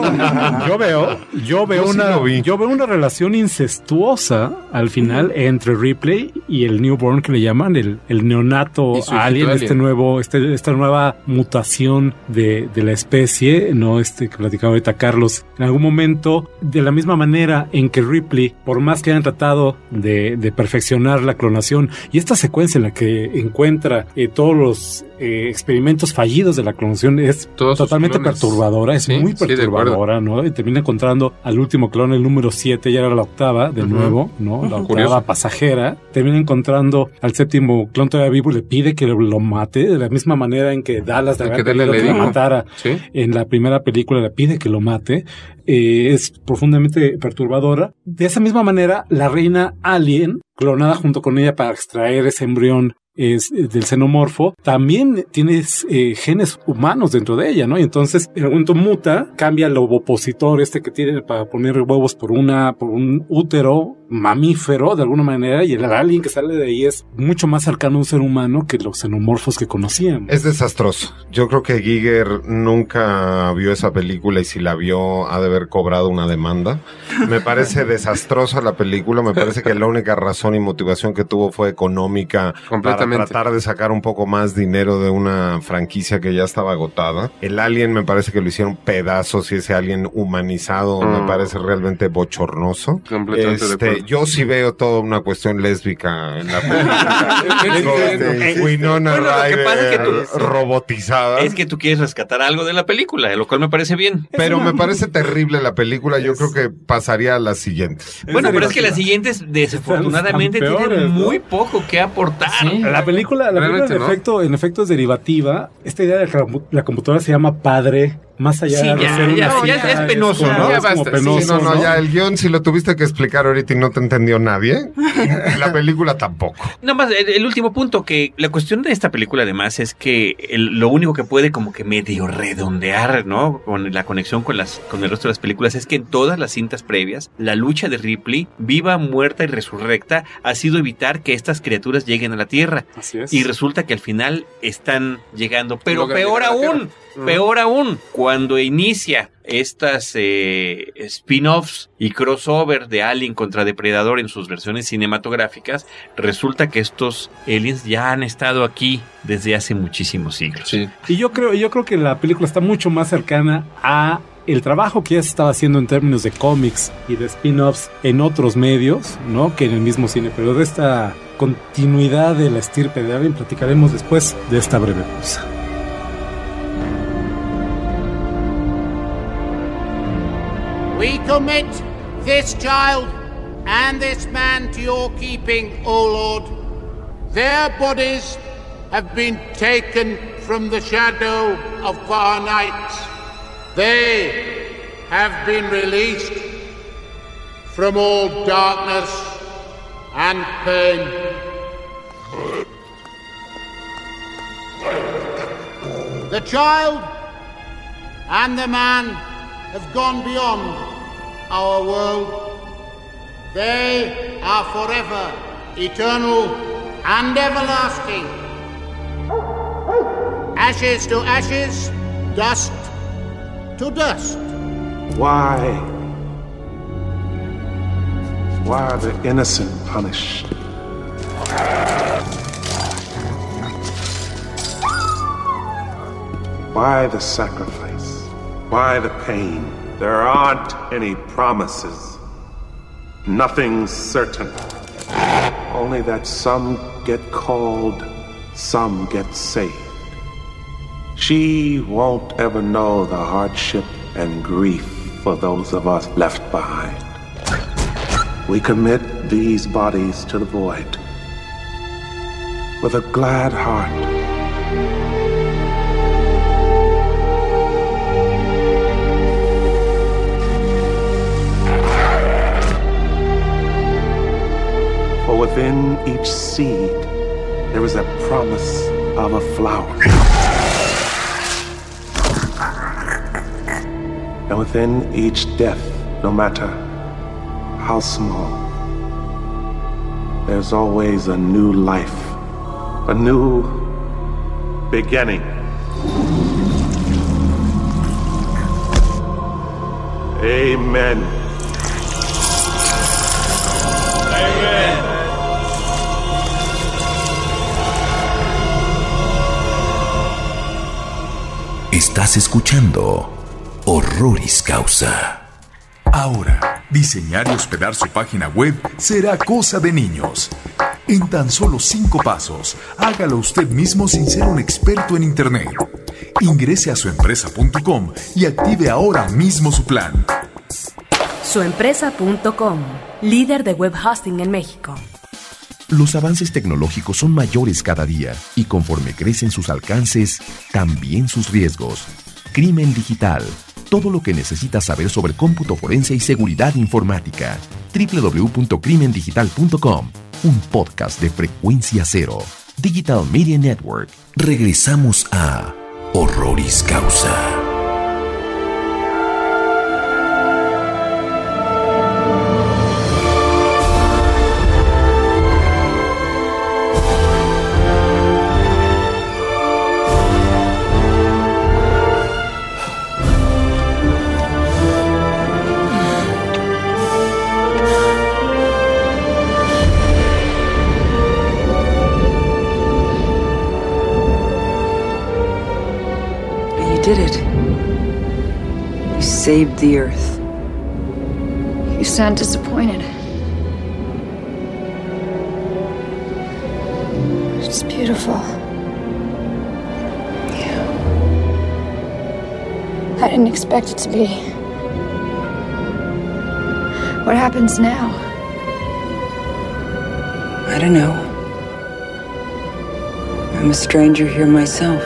una relación incestuosa al final entre Ripley y el newborn, que le llaman el neonato alien, esta nueva mutación de la especie, ¿no? Que platicaba ahorita Carlos. En algún momento, de la misma manera en que Ripley, por más que hayan tratado de perfeccionar la clonación, y esta secuencia en la que encuentra todos los experimentos fallidos de la clonación es totalmente perturbadora, es muy perturbadora, ¿no? Y termina encontrando al último clon, el número 7, ya era la octava, de nuevo, ¿no? La octava pasajera. Termina encontrando al séptimo clon todavía vivo y le pide que lo mate, de la misma manera en que Dallas de haber pedido que lo matara en la primera película, le pide que lo mate. Es profundamente perturbadora. De esa misma manera, la reina alien, clonada junto con ella para extraer ese embrión del xenomorfo, también tienes genes humanos dentro de ella, ¿no? Y entonces en algún momento muta, cambia el ovopositor que tiene para poner huevos por un útero mamífero de alguna manera, y el alien que sale de ahí es mucho más cercano a un ser humano que los xenomorfos que conocíamos. Es desastroso. Yo creo que Giger nunca vio esa película, y si la vio ha de haber cobrado una demanda. Me parece desastrosa la película, me parece que la única razón y motivación que tuvo fue económica, para tratar de sacar un poco más dinero de una franquicia que ya estaba agotada. El alien me parece que lo hicieron pedazos, y ese alien humanizado me parece realmente bochornoso. Completamente yo sí veo toda una cuestión lésbica en la película. Winona Ryder robotizada. Es que tú quieres rescatar algo de la película, lo cual me parece bien. Pero me parece terrible la película. Yo creo que pasaría a las siguientes. Bueno, pero es que las siguientes desafortunadamente tienen muy poco que aportar. Sí. La película en efecto es derivativa. Esta idea de que la computadora se llama padre, más allá de ser una ya es penoso, ¿no? Ya basta. Penoso, ¿no? Ya el guión, si lo tuviste que explicar ahorita y no te entendió nadie, la película tampoco. Nada más, el último punto, que la cuestión de esta película además es que lo único que puede como que medio redondear, ¿no? Con la conexión con el resto de las películas, es que en todas las cintas previas, la lucha de Ripley, viva, muerta y resurrecta, ha sido evitar que estas criaturas lleguen a la Tierra. Así es. Y resulta que al final están llegando. Pero peor aún, cuando inicia estas spin-offs y crossover de Alien contra Depredador en sus versiones cinematográficas, resulta que estos aliens ya han estado aquí desde hace muchísimos siglos. Sí. Y yo creo que la película está mucho más cercana a el trabajo que ya se estaba haciendo en términos de cómics y de spin-offs en otros medios, ¿no? Que en el mismo cine, pero de esta continuidad de la estirpe de Alien platicaremos después de esta breve pausa. We commit this child and this man to your keeping, O Lord, Their bodies have been taken from the shadow of far nights. They have been released from all darkness and pain. The child and the man have gone beyond our world. They are forever, eternal, and everlasting. Ashes to ashes, dust to dust. Why are the innocent punished? Why the sacrifice? Why the pain? There aren't any promises. Nothing's certain. Only that some get called, some get saved. She won't ever know the hardship and grief for those of us left behind. We commit these bodies to the void with a glad heart. For within each seed, there is a promise of a flower. And within each death, no matter how small, there's always a new life, a new beginning. Amen. Estás escuchando Horroris Causa. Ahora, diseñar y hospedar su página web será cosa de niños. En tan solo 5 pasos, hágalo usted mismo sin ser un experto en Internet. Ingrese a suempresa.com y active ahora mismo su plan. Suempresa.com, líder de web hosting en México. Los avances tecnológicos son mayores cada día y conforme crecen sus alcances, también sus riesgos. Crimen digital. Todo lo que necesitas saber sobre cómputo forense y seguridad informática. www.crimendigital.com. Un podcast de Frecuencia Cero. Digital Media Network. Regresamos a Horroris Causa. Did it. You saved the Earth. You sound disappointed. It's beautiful. Yeah. I didn't expect it to be. What happens now? I don't know. I'm a stranger here myself.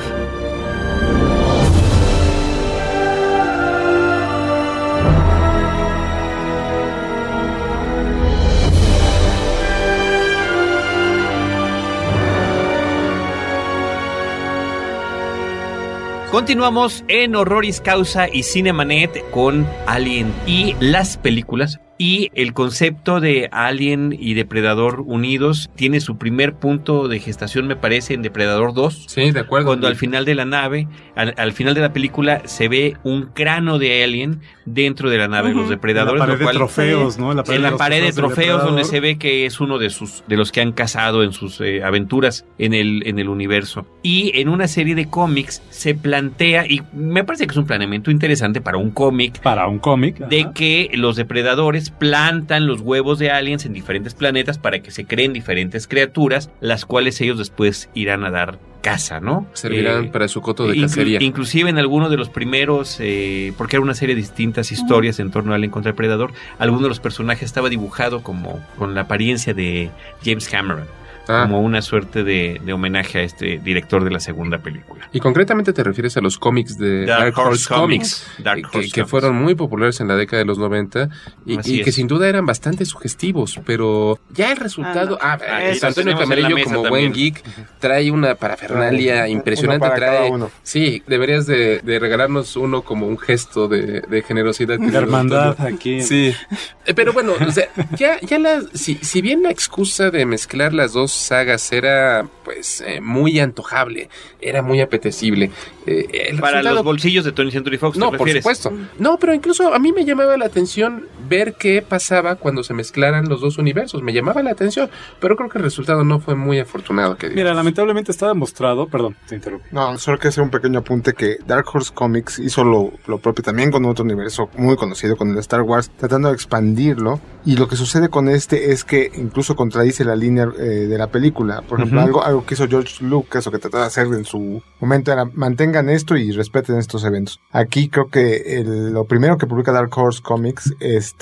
Continuamos en Horroris Causa y Cinemanet con Alien y las películas. Y el concepto de Alien y Depredador unidos tiene su primer punto de gestación, me parece, en Depredador 2. Sí, de acuerdo. Cuando al final de la nave, al final de la película, se ve un cráneo de Alien dentro de la nave de los depredadores. En la pared de trofeos, ¿no? En la pared de trofeos, donde se ve que es uno de los que han cazado en sus aventuras en el universo. Y en una serie de cómics se plantea, y me parece que es un planeamiento interesante para un cómic. De que los depredadores plantan los huevos de aliens en diferentes planetas para que se creen diferentes criaturas, las cuales ellos después irán a dar caza, ¿no? Servirán para su coto de cacería. Inclusive en alguno de los primeros, porque era una serie de distintas historias en torno a Alien contra el Predador, alguno de los personajes estaba dibujado como con la apariencia de James Cameron. como una suerte de homenaje a este director de la segunda película. Y concretamente te refieres a los cómics de Dark Horse Comics, que fueron muy populares en la década de los 90 y que sin duda eran bastante sugestivos, pero ya el resultado... Antonio Camarillo, como buen geek, trae una parafernalia impresionante. Sí, deberías de regalarnos uno como un gesto de generosidad. De hermandad aquí. Sí. Pero bueno, o sea, si bien la excusa de mezclar las dos sagas era pues muy antojable, era muy apetecible. Para los bolsillos de 20th Century Fox, no, por supuesto. No, pero incluso a mí me llamaba la atención ver qué pasaba cuando se mezclaran los dos universos. Me llamaba la atención, pero creo que el resultado no fue muy afortunado. Mira, lamentablemente está demostrado, perdón, te interrumpí. No, solo quiero hacer un pequeño apunte que Dark Horse Comics hizo lo propio también con otro universo muy conocido, con el Star Wars, tratando de expandirlo, y lo que sucede con este es que incluso contradice la línea de la película. Por ejemplo, algo que hizo George Lucas o que trataba de hacer en su momento era mantengan esto y respeten estos eventos. Aquí creo que lo primero que publica Dark Horse Comics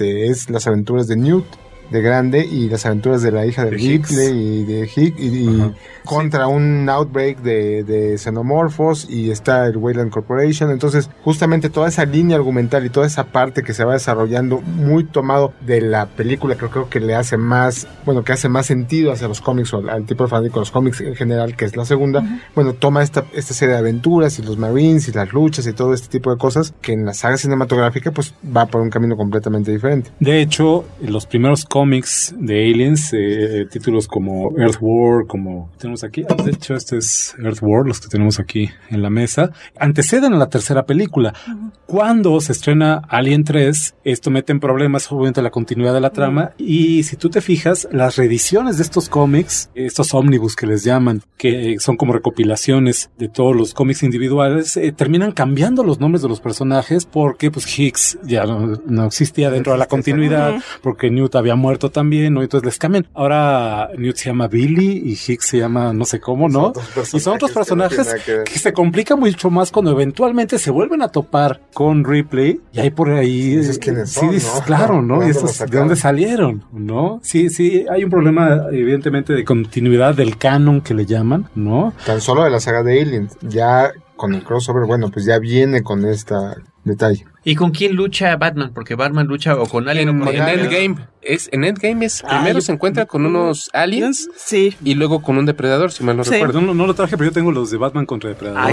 es las aventuras de Newt de grande y las aventuras de la hija de Ripley y de Hicks y contra un outbreak de xenomorfos, y está el Wayland Corporation. Entonces justamente toda esa línea argumental y toda esa parte que se va desarrollando muy tomado de la película, creo que le hace más, que hace más sentido hacia los cómics o al tipo de fanático de los cómics en general, que es la segunda. Toma esta serie de aventuras y los Marines y las luchas y todo este tipo de cosas que en la saga cinematográfica pues va por un camino completamente diferente. De hecho, los primeros cómics de Aliens, títulos como Earthworm, como tenemos aquí, de hecho este es Earthworm, los que tenemos aquí en la mesa, anteceden a la tercera película. Cuando se estrena Alien 3, esto mete en problemas obviamente la continuidad de la trama, y si tú te fijas, las reediciones de estos cómics, estos ómnibus que les llaman, que son como recopilaciones de todos los cómics individuales, terminan cambiando los nombres de los personajes porque pues Hicks ya no existía dentro de la continuidad, porque Newt había muerto también, ¿no? Entonces les cambian. Ahora Newt se llama Billy y Hicks se llama no sé cómo, ¿no? Y son otros personajes que se complica mucho más cuando eventualmente se vuelven a topar con Ripley, y hay por ahí dices quiénes son, dices, ¿no? Claro, ¿no? Y estos, ¿de dónde salieron? ¿No? Sí, hay un problema evidentemente de continuidad del canon que le llaman, ¿no? Tan solo de la saga de Aliens, ya con el crossover, pues ya viene con esta detalle. ¿Y con quién lucha Batman? Porque Batman lucha o con Alien o con Endgame. En Endgame primero se encuentra con unos aliens y luego con un depredador, si mal no recuerdo. No lo traje, pero yo tengo los de Batman contra Depredador.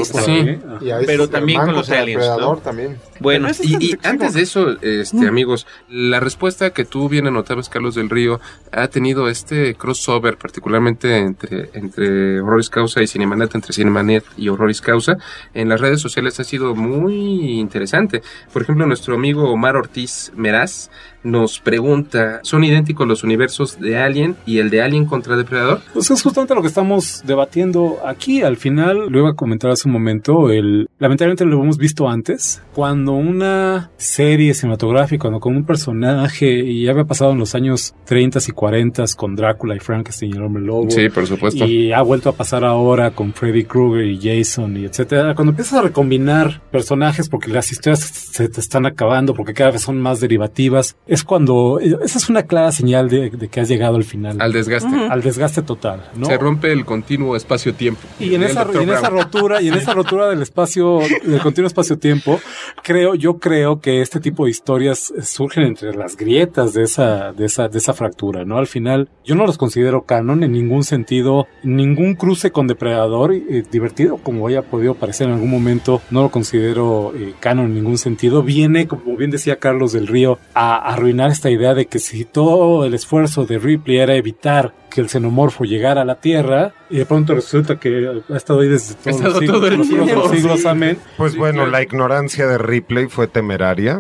Pero también con los aliens, Depredador, ¿no? También. Bueno, y antes de eso, amigos, la respuesta que tú bien anotabas, Carlos del Río, ha tenido este crossover, particularmente entre Horroris Causa y Cinemanet, entre Cinemanet y Horroris Causa, en las redes sociales ha sido muy interesante. Por ejemplo, nuestro amigo Omar Ortiz Meraz nos pregunta, ¿son idénticos los universos de Alien y el de Alien contra Depredador? Pues es justamente lo que estamos debatiendo aquí. Al final, lo iba a comentar hace un momento, lamentablemente lo hemos visto antes, cuando una serie cinematográfica, cuando con un personaje, y ya había pasado en los años 30 y 40 con Drácula y Frankenstein y el Hombre Lobo. Sí, por supuesto. Y ha vuelto a pasar ahora con Freddy Krueger y Jason y etcétera. Cuando empiezas a recombinar personajes porque las historias se te están acabando, porque cada vez son más derivativas, es cuando, esa es una clara señal de que has llegado al final. Al desgaste. Al desgaste total, ¿no? Se rompe el continuo espacio-tiempo. Y en esa rotura del espacio, del continuo espacio-tiempo, yo creo que este tipo de historias surgen entre las grietas de esa fractura, ¿no? Al final, yo no los considero canon en ningún sentido, ningún cruce con Depredador, divertido como haya podido parecer en algún momento, no lo considero canon en ningún sentido. Viene, como bien decía Carlos del Río, a arruinar esta idea de que si todo el esfuerzo de Ripley era evitar que el xenomorfo llegara a la Tierra, y de pronto resulta que ha estado ahí desde todos los siglos, amén. Pues bueno, la ignorancia de Ripley fue temeraria,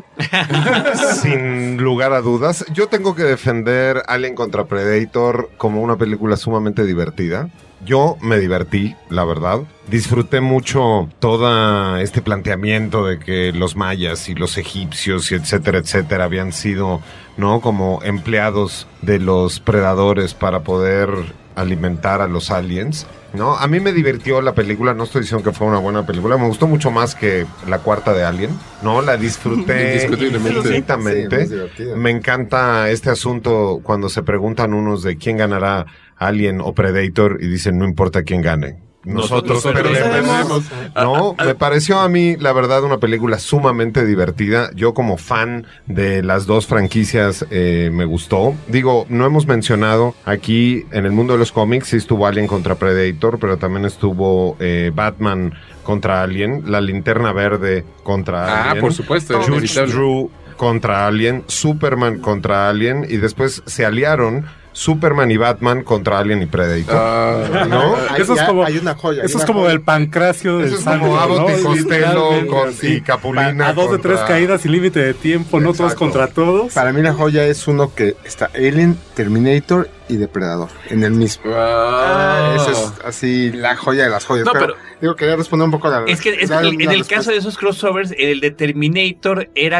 sin lugar a dudas. Yo tengo que defender Alien contra Predator como una película sumamente divertida. Yo me divertí, la verdad. Disfruté mucho todo este planteamiento de que los mayas y los egipcios y etcétera habían sido, ¿no?, como empleados de los predadores para poder alimentar a los aliens, ¿no? A mí me divirtió la película, no estoy diciendo que fue una buena película, me gustó mucho más que la cuarta de Alien, ¿no? La disfruté infinitamente. Sí, me encanta este asunto cuando se preguntan unos de quién ganará, Alien o Predator, y dicen no importa quién gane. Nosotros perdemos. No, me pareció a mí, la verdad, una película sumamente divertida. Yo como fan de las dos franquicias me gustó. Digo, no hemos mencionado aquí en el mundo de los cómics, sí estuvo Alien contra Predator, pero también estuvo Batman contra Alien, la Linterna Verde contra Alien. Por supuesto. Judge Drew contra Alien, Superman contra Alien, y después se aliaron Superman y Batman contra Alien y Predator. ¿No? Eso es como, hay una joya. Eso es como el pancracio del Eso es como Abbott y Costello y Capulina. A 2 de 3 caídas y límite de tiempo, no todos contra todos. Para mí la joya es uno que está Alien, Terminator y Depredador en el mismo. Esa es así la joya de las joyas. No, pero digo, quería responder un poco a la... Es que en el caso de esos crossovers, el de Terminator era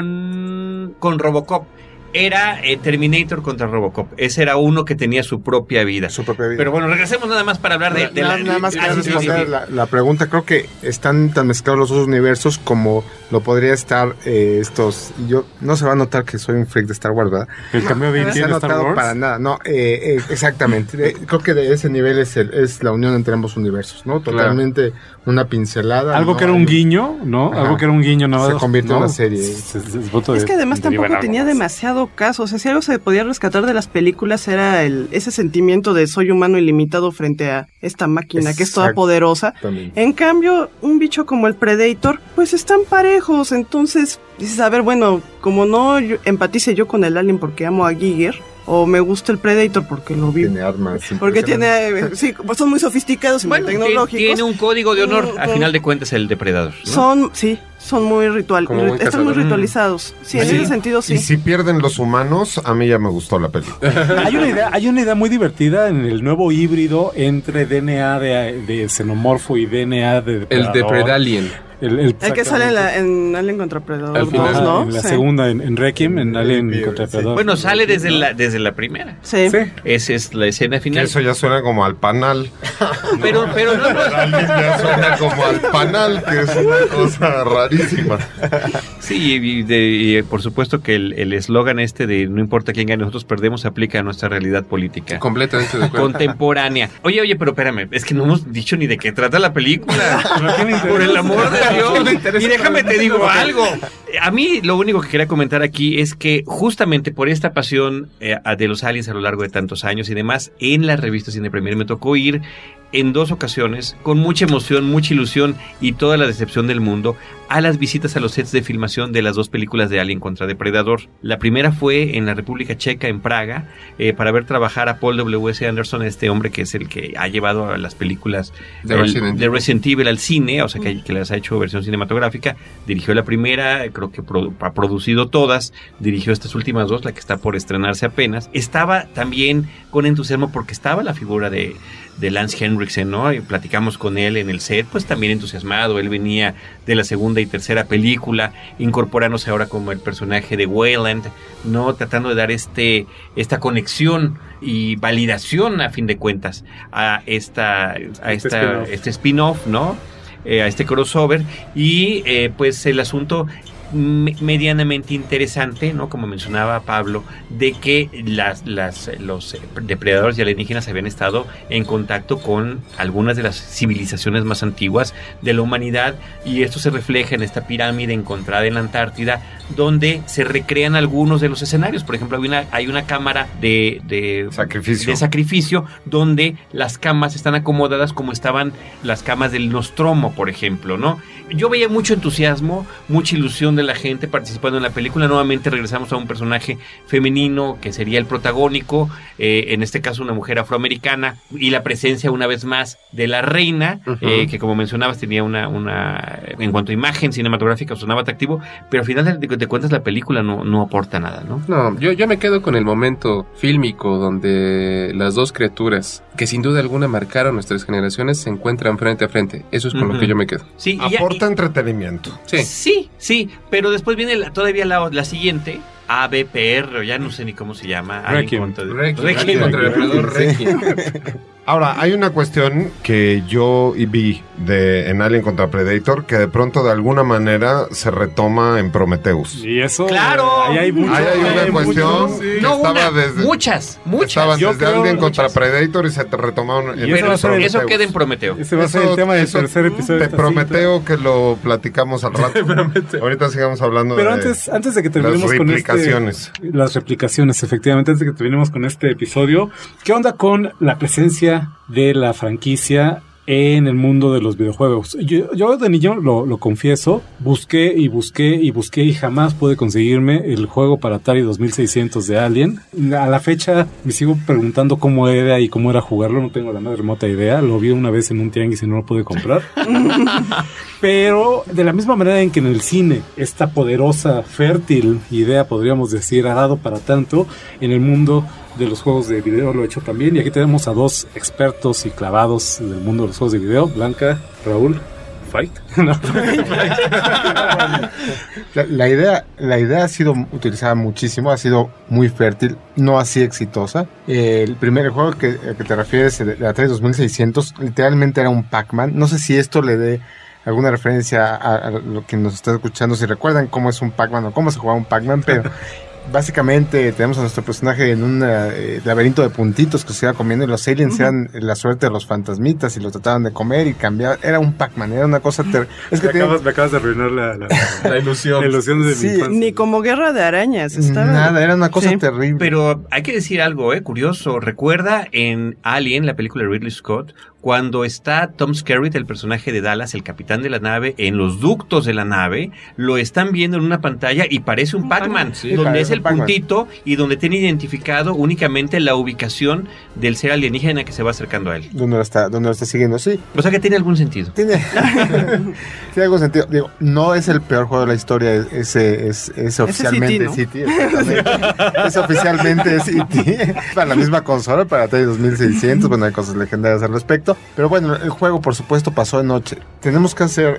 con Robocop. Era Terminator contra Robocop. Ese era uno que tenía su propia vida. Pero bueno, regresemos nada más para hablar de nada más quería responder la pregunta. Creo que están tan mezclados los dos universos como lo podría estar estos. Yo no se va a notar que soy un freak de Star Wars, ¿verdad? El cambio de no se ha notado para nada. No, exactamente. Creo que de ese nivel es la unión entre ambos universos, ¿no? Totalmente una pincelada. Algo que era un guiño, ¿no? Algo que era un guiño nada más. Se convirtió en una serie. Es que además tampoco tenía demasiado caso. O sea, si algo se podía rescatar de las películas era ese sentimiento de soy humano ilimitado frente a esta máquina que es toda poderosa. En cambio, un bicho como el Predator, pues están parejos. Entonces, dices, a ver, bueno, como no empatice yo con el alien porque amo a Giger, o me gusta el Predator porque lo vi. Tiene armas. Porque tiene, sí, pues son muy sofisticados y muy tecnológicos. Tiene un código de honor, a final de cuentas, el depredador, ¿no? Son muy están muy ritualizados. Sí, en ese sentido sí. Y si pierden los humanos, a mí ya me gustó la película. Hay una idea muy divertida en el nuevo híbrido entre DNA de xenomorfo y DNA de depredador. El Depredalien. El que sale en Alien contra Predator. Al final, ¿no? En la segunda, en Requiem, en Alien contra Predator. Bueno, sale desde la primera. Sí. Esa es la escena final. Que eso ya suena como al panal. Pero no. Ya suena como al panal, que es una cosa rarísima. Sí, y por supuesto que el eslogan de no importa quién gane, nosotros perdemos, se aplica a nuestra realidad política. Completamente de acuerdo. Contemporánea. Oye, pero espérame, es que no hemos dicho ni de qué trata la película. Por el amor de Dios. Y déjame te digo algo. A mí lo único que quería comentar aquí es que justamente por esta pasión de los aliens a lo largo de tantos años y demás, en la revista Cine Premier me tocó ir en 2 ocasiones, con mucha emoción, mucha ilusión y toda la decepción del mundo, a las visitas a los sets de filmación de las 2 películas de Alien contra Depredador. La primera fue en la República Checa, en Praga, para ver trabajar a Paul W.S. Anderson, este hombre que es el que ha llevado a las películas de Resident Evil al cine, o sea que las ha hecho versión cinematográfica. Dirigió la primera, creo que ha producido todas, dirigió estas últimas 2, la que está por estrenarse apenas. Estaba también con entusiasmo porque estaba la figura de Lance Henriksen, ¿no? Y platicamos con él en el set, pues también entusiasmado. Él venía de la segunda y tercera película, incorporándose ahora como el personaje de Weyland, ¿no? Tratando de dar esta conexión y validación, a fin de cuentas, a este spin-off, ¿no? A este crossover. Y pues el asunto medianamente interesante, ¿no? Como mencionaba Pablo, de que los depredadores y alienígenas habían estado en contacto con algunas de las civilizaciones más antiguas de la humanidad, y esto se refleja en esta pirámide encontrada en la Antártida, donde se recrean algunos de los escenarios. Por ejemplo, hay una cámara de sacrificio donde las camas están acomodadas como estaban las camas del Nostromo, por ejemplo, ¿no? Yo veía mucho entusiasmo, mucha ilusión de la gente participando en la película. Nuevamente regresamos a un personaje femenino que sería el protagónico, en este caso una mujer afroamericana, y la presencia una vez más de la reina, que como mencionabas tenía una en cuanto a imagen cinematográfica sonaba atractivo, pero al final de cuentas la película no aporta nada, ¿no? No, yo me quedo con el momento fílmico donde las 2 criaturas que sin duda alguna marcaron nuestras generaciones se encuentran frente a frente. Eso es con lo que yo me quedo. Sí, aporta entretenimiento. Sí, pero después viene todavía la siguiente, ABPR, ya no sé ni cómo se llama. Requiem. Requiem contra el Depredador. Requiem. Ahora, hay una cuestión que yo vi en Alien contra Predator que de pronto de alguna manera se retoma en Prometheus. Y eso, ¡claro! Ahí hay una cuestión que no estaba una, desde... Muchas. Estaban desde Alien contra Predator y se te retomaron en Pero eso queda en Prometeo. Ese va a ser el tema del tercer episodio. Te Prometeo que lo platicamos al rato. Ahorita sigamos hablando Pero antes de que terminemos con las replicaciones, efectivamente, antes de que terminemos con este episodio, ¿qué onda con la presencia de la franquicia en el mundo de los videojuegos? Yo de niño, lo confieso, busqué y jamás pude conseguirme el juego para Atari 2600 de Alien. A la fecha me sigo preguntando cómo era y cómo era jugarlo, no tengo la más remota idea. Lo vi una vez en un tianguis y no lo pude comprar. Pero de la misma manera en que en el cine esta poderosa, fértil idea, podríamos decir, ha dado para tanto, en el mundo de los juegos de video lo he hecho también. Y aquí tenemos a dos expertos y clavados del mundo de los juegos de video. Blanca, Raúl, Fight. La idea ha sido utilizada muchísimo, ha sido muy fértil, no así exitosa. El primer juego que te refieres, de Atari 2600, literalmente era un Pac-Man. No sé si esto le dé alguna referencia a lo que nos está escuchando, si recuerdan cómo es un Pac-Man o cómo se jugaba un Pac-Man, pero básicamente tenemos a nuestro personaje en un laberinto de puntitos que se iba comiendo, y los aliens eran la suerte de los fantasmitas y lo trataban de comer y cambiar. Era un Pac-Man, era una cosa terrible. Me acabas de arruinar la ilusión. La ilusión de mi infancia. Ni como Guerra de Arañas. Nada, era una cosa terrible. Pero hay que decir algo, curioso. Recuerda en Alien, la película de Ridley Scott, cuando está Tom Skerritt, el personaje de Dallas, el capitán de la nave, en los ductos de la nave, lo están viendo en una pantalla y parece un Pac-Man, donde es el puntito y donde tiene identificado únicamente la ubicación del ser alienígena que se va acercando a él. ¿Dónde lo está siguiendo? Sí. O sea que tiene algún sentido. Tiene algún sentido. Digo, no es el peor juego de la historia, es oficialmente City, ¿no? Es oficialmente City. Para la misma consola, para Atari 2600, bueno, hay cosas legendarias al respecto. Pero bueno, el juego por supuesto pasó de noche. Tenemos que hacer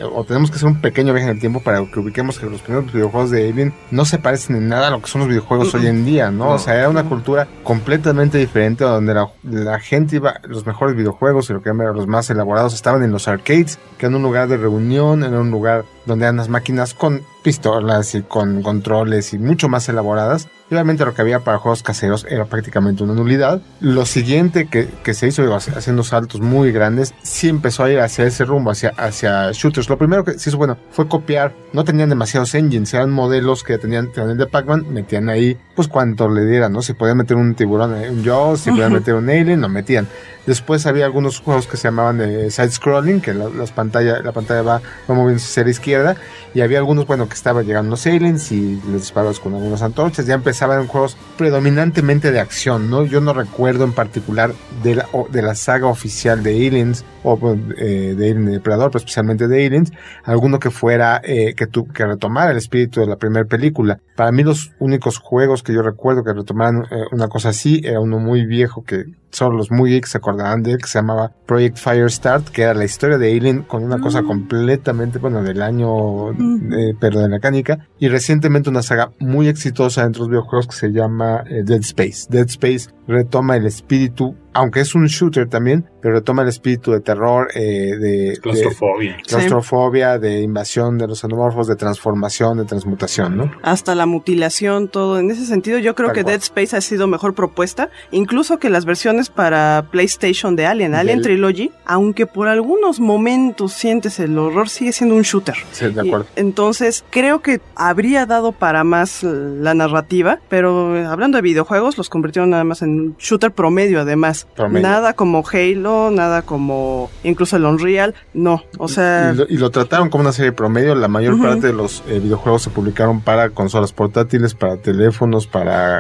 un pequeño viaje en el tiempo para que ubiquemos que los primeros videojuegos de Alien no se parecen en nada a lo que son los videojuegos hoy en día, ¿no? O sea, era una cultura completamente diferente, donde la gente iba, los mejores videojuegos y lo que eran los más elaborados estaban en los arcades, que eran un lugar de reunión, era un lugar donde eran las máquinas con pistolas y con controles y mucho más elaboradas. Y obviamente lo que había para juegos caseros era prácticamente una nulidad. Lo siguiente que se hizo, haciendo saltos muy grandes, sí empezó a ir hacia ese rumbo, hacia shooters. Lo primero que se hizo, fue copiar. No tenían demasiados engines, eran modelos que tenían el de Pac-Man, metían ahí pues cuanto le dieran, ¿no? Si podían meter un tiburón, un Jaws, si podían meter un Alien, lo metían. Después había algunos juegos que se llamaban de side-scrolling, que la pantalla va moviéndose hacia la izquierda, y había algunos, que estaban llegando los aliens y les disparabas con algunas antorchas. Ya empezaban juegos predominantemente de acción, ¿no? Yo no recuerdo en particular de la saga oficial de Aliens, o de Alien y Depredador, pero especialmente de Aliens, alguno que fuera, que retomara el espíritu de la primera película. Para mí los únicos juegos que yo recuerdo que retomaran una cosa así, era uno muy viejo que solo los muy geeks se acordarán de él, que se llamaba Project Firestart, que era la historia de Alien con una cosa completamente, del año, pero de mecánica, y recientemente una saga muy exitosa dentro de los videojuegos que se llama Dead Space. Dead Space retoma el espíritu, aunque es un shooter también, pero retoma el espíritu de terror, de claustrofobia, de invasión de los xenomorfos, de transformación, de transmutación, ¿no? Hasta la mutilación, todo. En ese sentido, yo creo que Dead Space ha sido mejor propuesta, incluso que las versiones para PlayStation de Alien Trilogy, aunque por algunos momentos sientes el horror, sigue siendo un shooter. Sí, de acuerdo. Entonces, creo que habría dado para más la narrativa, pero hablando de videojuegos, los convirtieron nada más en un shooter promedio, además. Nada como Halo, nada como incluso el Unreal, no, o sea... Y lo trataron como una serie promedio. La mayor parte de los videojuegos se publicaron para consolas portátiles, para teléfonos,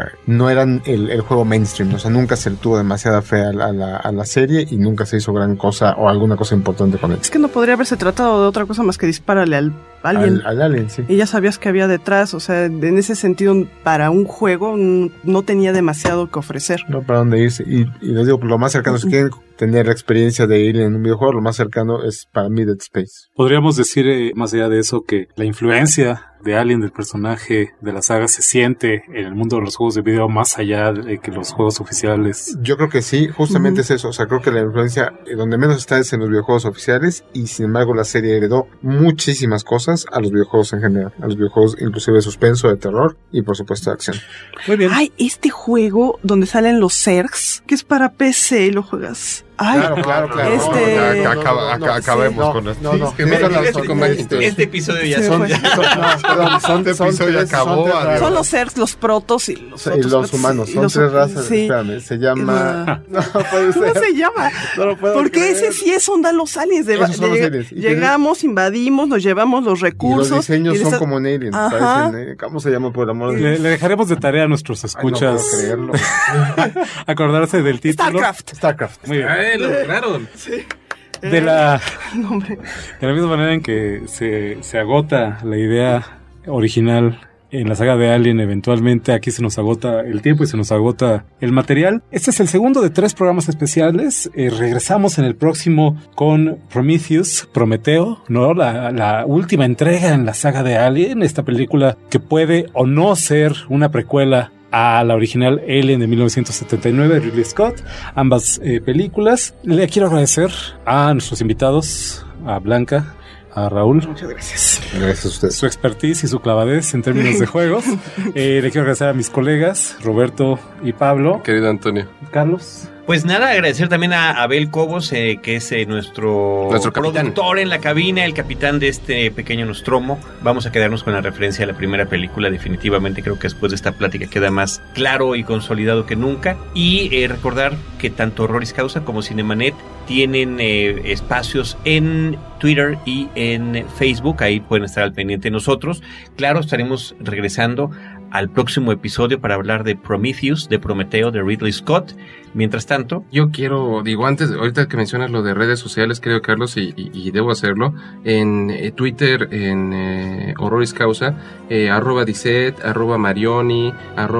no eran el juego mainstream, o sea, nunca se le tuvo demasiada fe a la serie y nunca se hizo gran cosa o alguna cosa importante con él. Es que no podría haberse tratado de otra cosa más que dispárale al Alien. Al Alien, sí. Y ya sabías que había detrás, o sea, en ese sentido, para un juego no tenía demasiado que ofrecer. No, para dónde irse. Y les digo, lo más cercano, si quieren tener la experiencia de Alien en un videojuego, lo más cercano es para mí Dead Space. Podríamos decir, más allá de eso, que la influencia de Alien, del personaje de la saga, se siente en el mundo de los juegos de video más allá de que los juegos oficiales? Yo creo que sí, justamente es eso. O sea, creo que la influencia donde menos está es en los videojuegos oficiales, y sin embargo la serie heredó muchísimas cosas a los videojuegos en general, a los videojuegos inclusive de suspenso, de terror y por supuesto de acción. Muy bien. Ay, este juego donde salen los Zergs, que es para PC, lo juegas. Ay, claro. Acabemos con esto. Este episodio ya este episodio acabó. Son los Zergs, los protos y los humanos. Son tres razas. Sí. Espérame, se llama... No puede ser. ¿Cómo se llama? No lo puedo Porque creer. ese sí es onda los aliens. Llegamos, invadimos, nos llevamos los recursos. Y los diseños son como en Alien. Parecen, ¿cómo se llama, por el amor de Dios? Le dejaremos de tarea a nuestros escuchas. Ay, no puedo creerlo. Acordarse del título. Starcraft. Muy bien. Lo lograron. Sí. De la misma manera en que se agota la idea original en la saga de Alien, eventualmente aquí se nos agota el tiempo y se nos agota el material. Este es el segundo de 3 programas especiales. Regresamos en el próximo con Prometeo, ¿no? La última entrega en la saga de Alien, esta película que puede o no ser una precuela a la original Alien de 1979 de Ridley Scott, ambas películas. Le quiero agradecer a nuestros invitados, a Blanca, a Raúl. Muchas gracias. Gracias a usted. Su expertise y su clavadez en términos de juegos. Le quiero agradecer a mis colegas, Roberto y Pablo. Querido Antonio. Carlos. Pues nada, agradecer también a Abel Cobos, que es nuestro productor en la cabina, el capitán de este pequeño Nostromo. Vamos a quedarnos con la referencia a la primera película. Definitivamente creo que después de esta plática queda más claro y consolidado que nunca. Y recordar que tanto Horroris Causa como Cinemanet tienen espacios en Twitter y en Facebook. Ahí pueden estar al pendiente de nosotros. Claro, estaremos regresando al próximo episodio para hablar de Prometheus, de Prometeo, de Ridley Scott. Mientras tanto, yo quiero, ahorita que mencionas lo de redes sociales, creo, Carlos, y debo hacerlo, en Twitter, en Horroris Causa, @Dicet, @Marioni,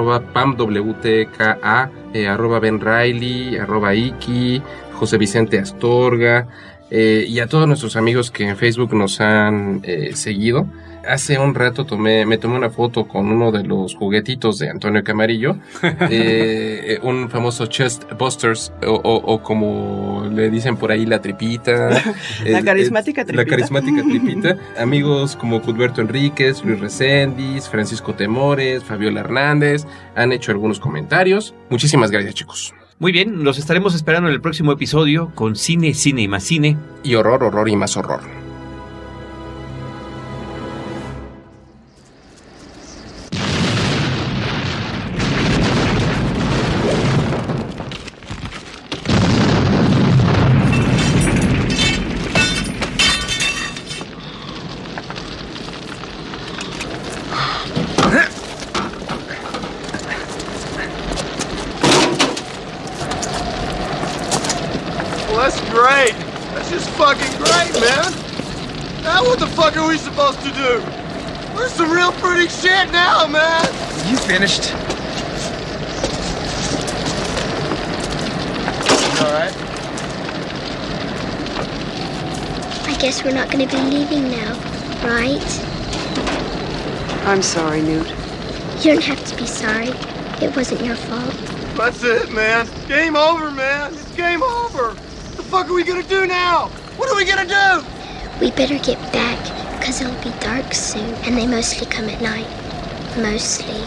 @PamWTKA, @Ben Riley, @Iki, José Vicente Astorga, y a todos nuestros amigos que en Facebook nos han seguido. Hace un rato me tomé una foto con uno de los juguetitos de Antonio Camarillo, un famoso Chest Busters, o como le dicen por ahí, la tripita. La carismática tripita. La carismática tripita. Amigos como Cudberto Enríquez, Luis Reséndiz, Francisco Temores, Fabiola Hernández, han hecho algunos comentarios. Muchísimas gracias, chicos. Muy bien, los estaremos esperando en el próximo episodio con Cine, Cine y más Cine. Y horror, horror y más horror. Great! That's just fucking great, man! Now what the fuck are we supposed to do? We're some real pretty shit now, man! You finished? You alright? I guess we're not going to be leaving now, right? I'm sorry, Newt. You don't have to be sorry. It wasn't your fault. That's it, man. Game over, man. It's game over. What the fuck are we gonna do now? What are we gonna do? We better get back, because it'll be dark soon, and they mostly come at night. Mostly.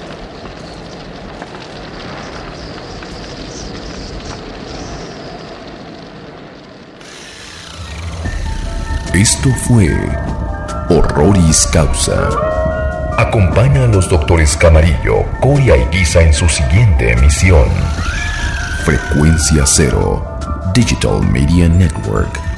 Esto fue Horroris Causa. Acompaña a los doctores Camarillo, Coria y Guisa en su siguiente emisión. Frecuencia Cero, Digital Media Network.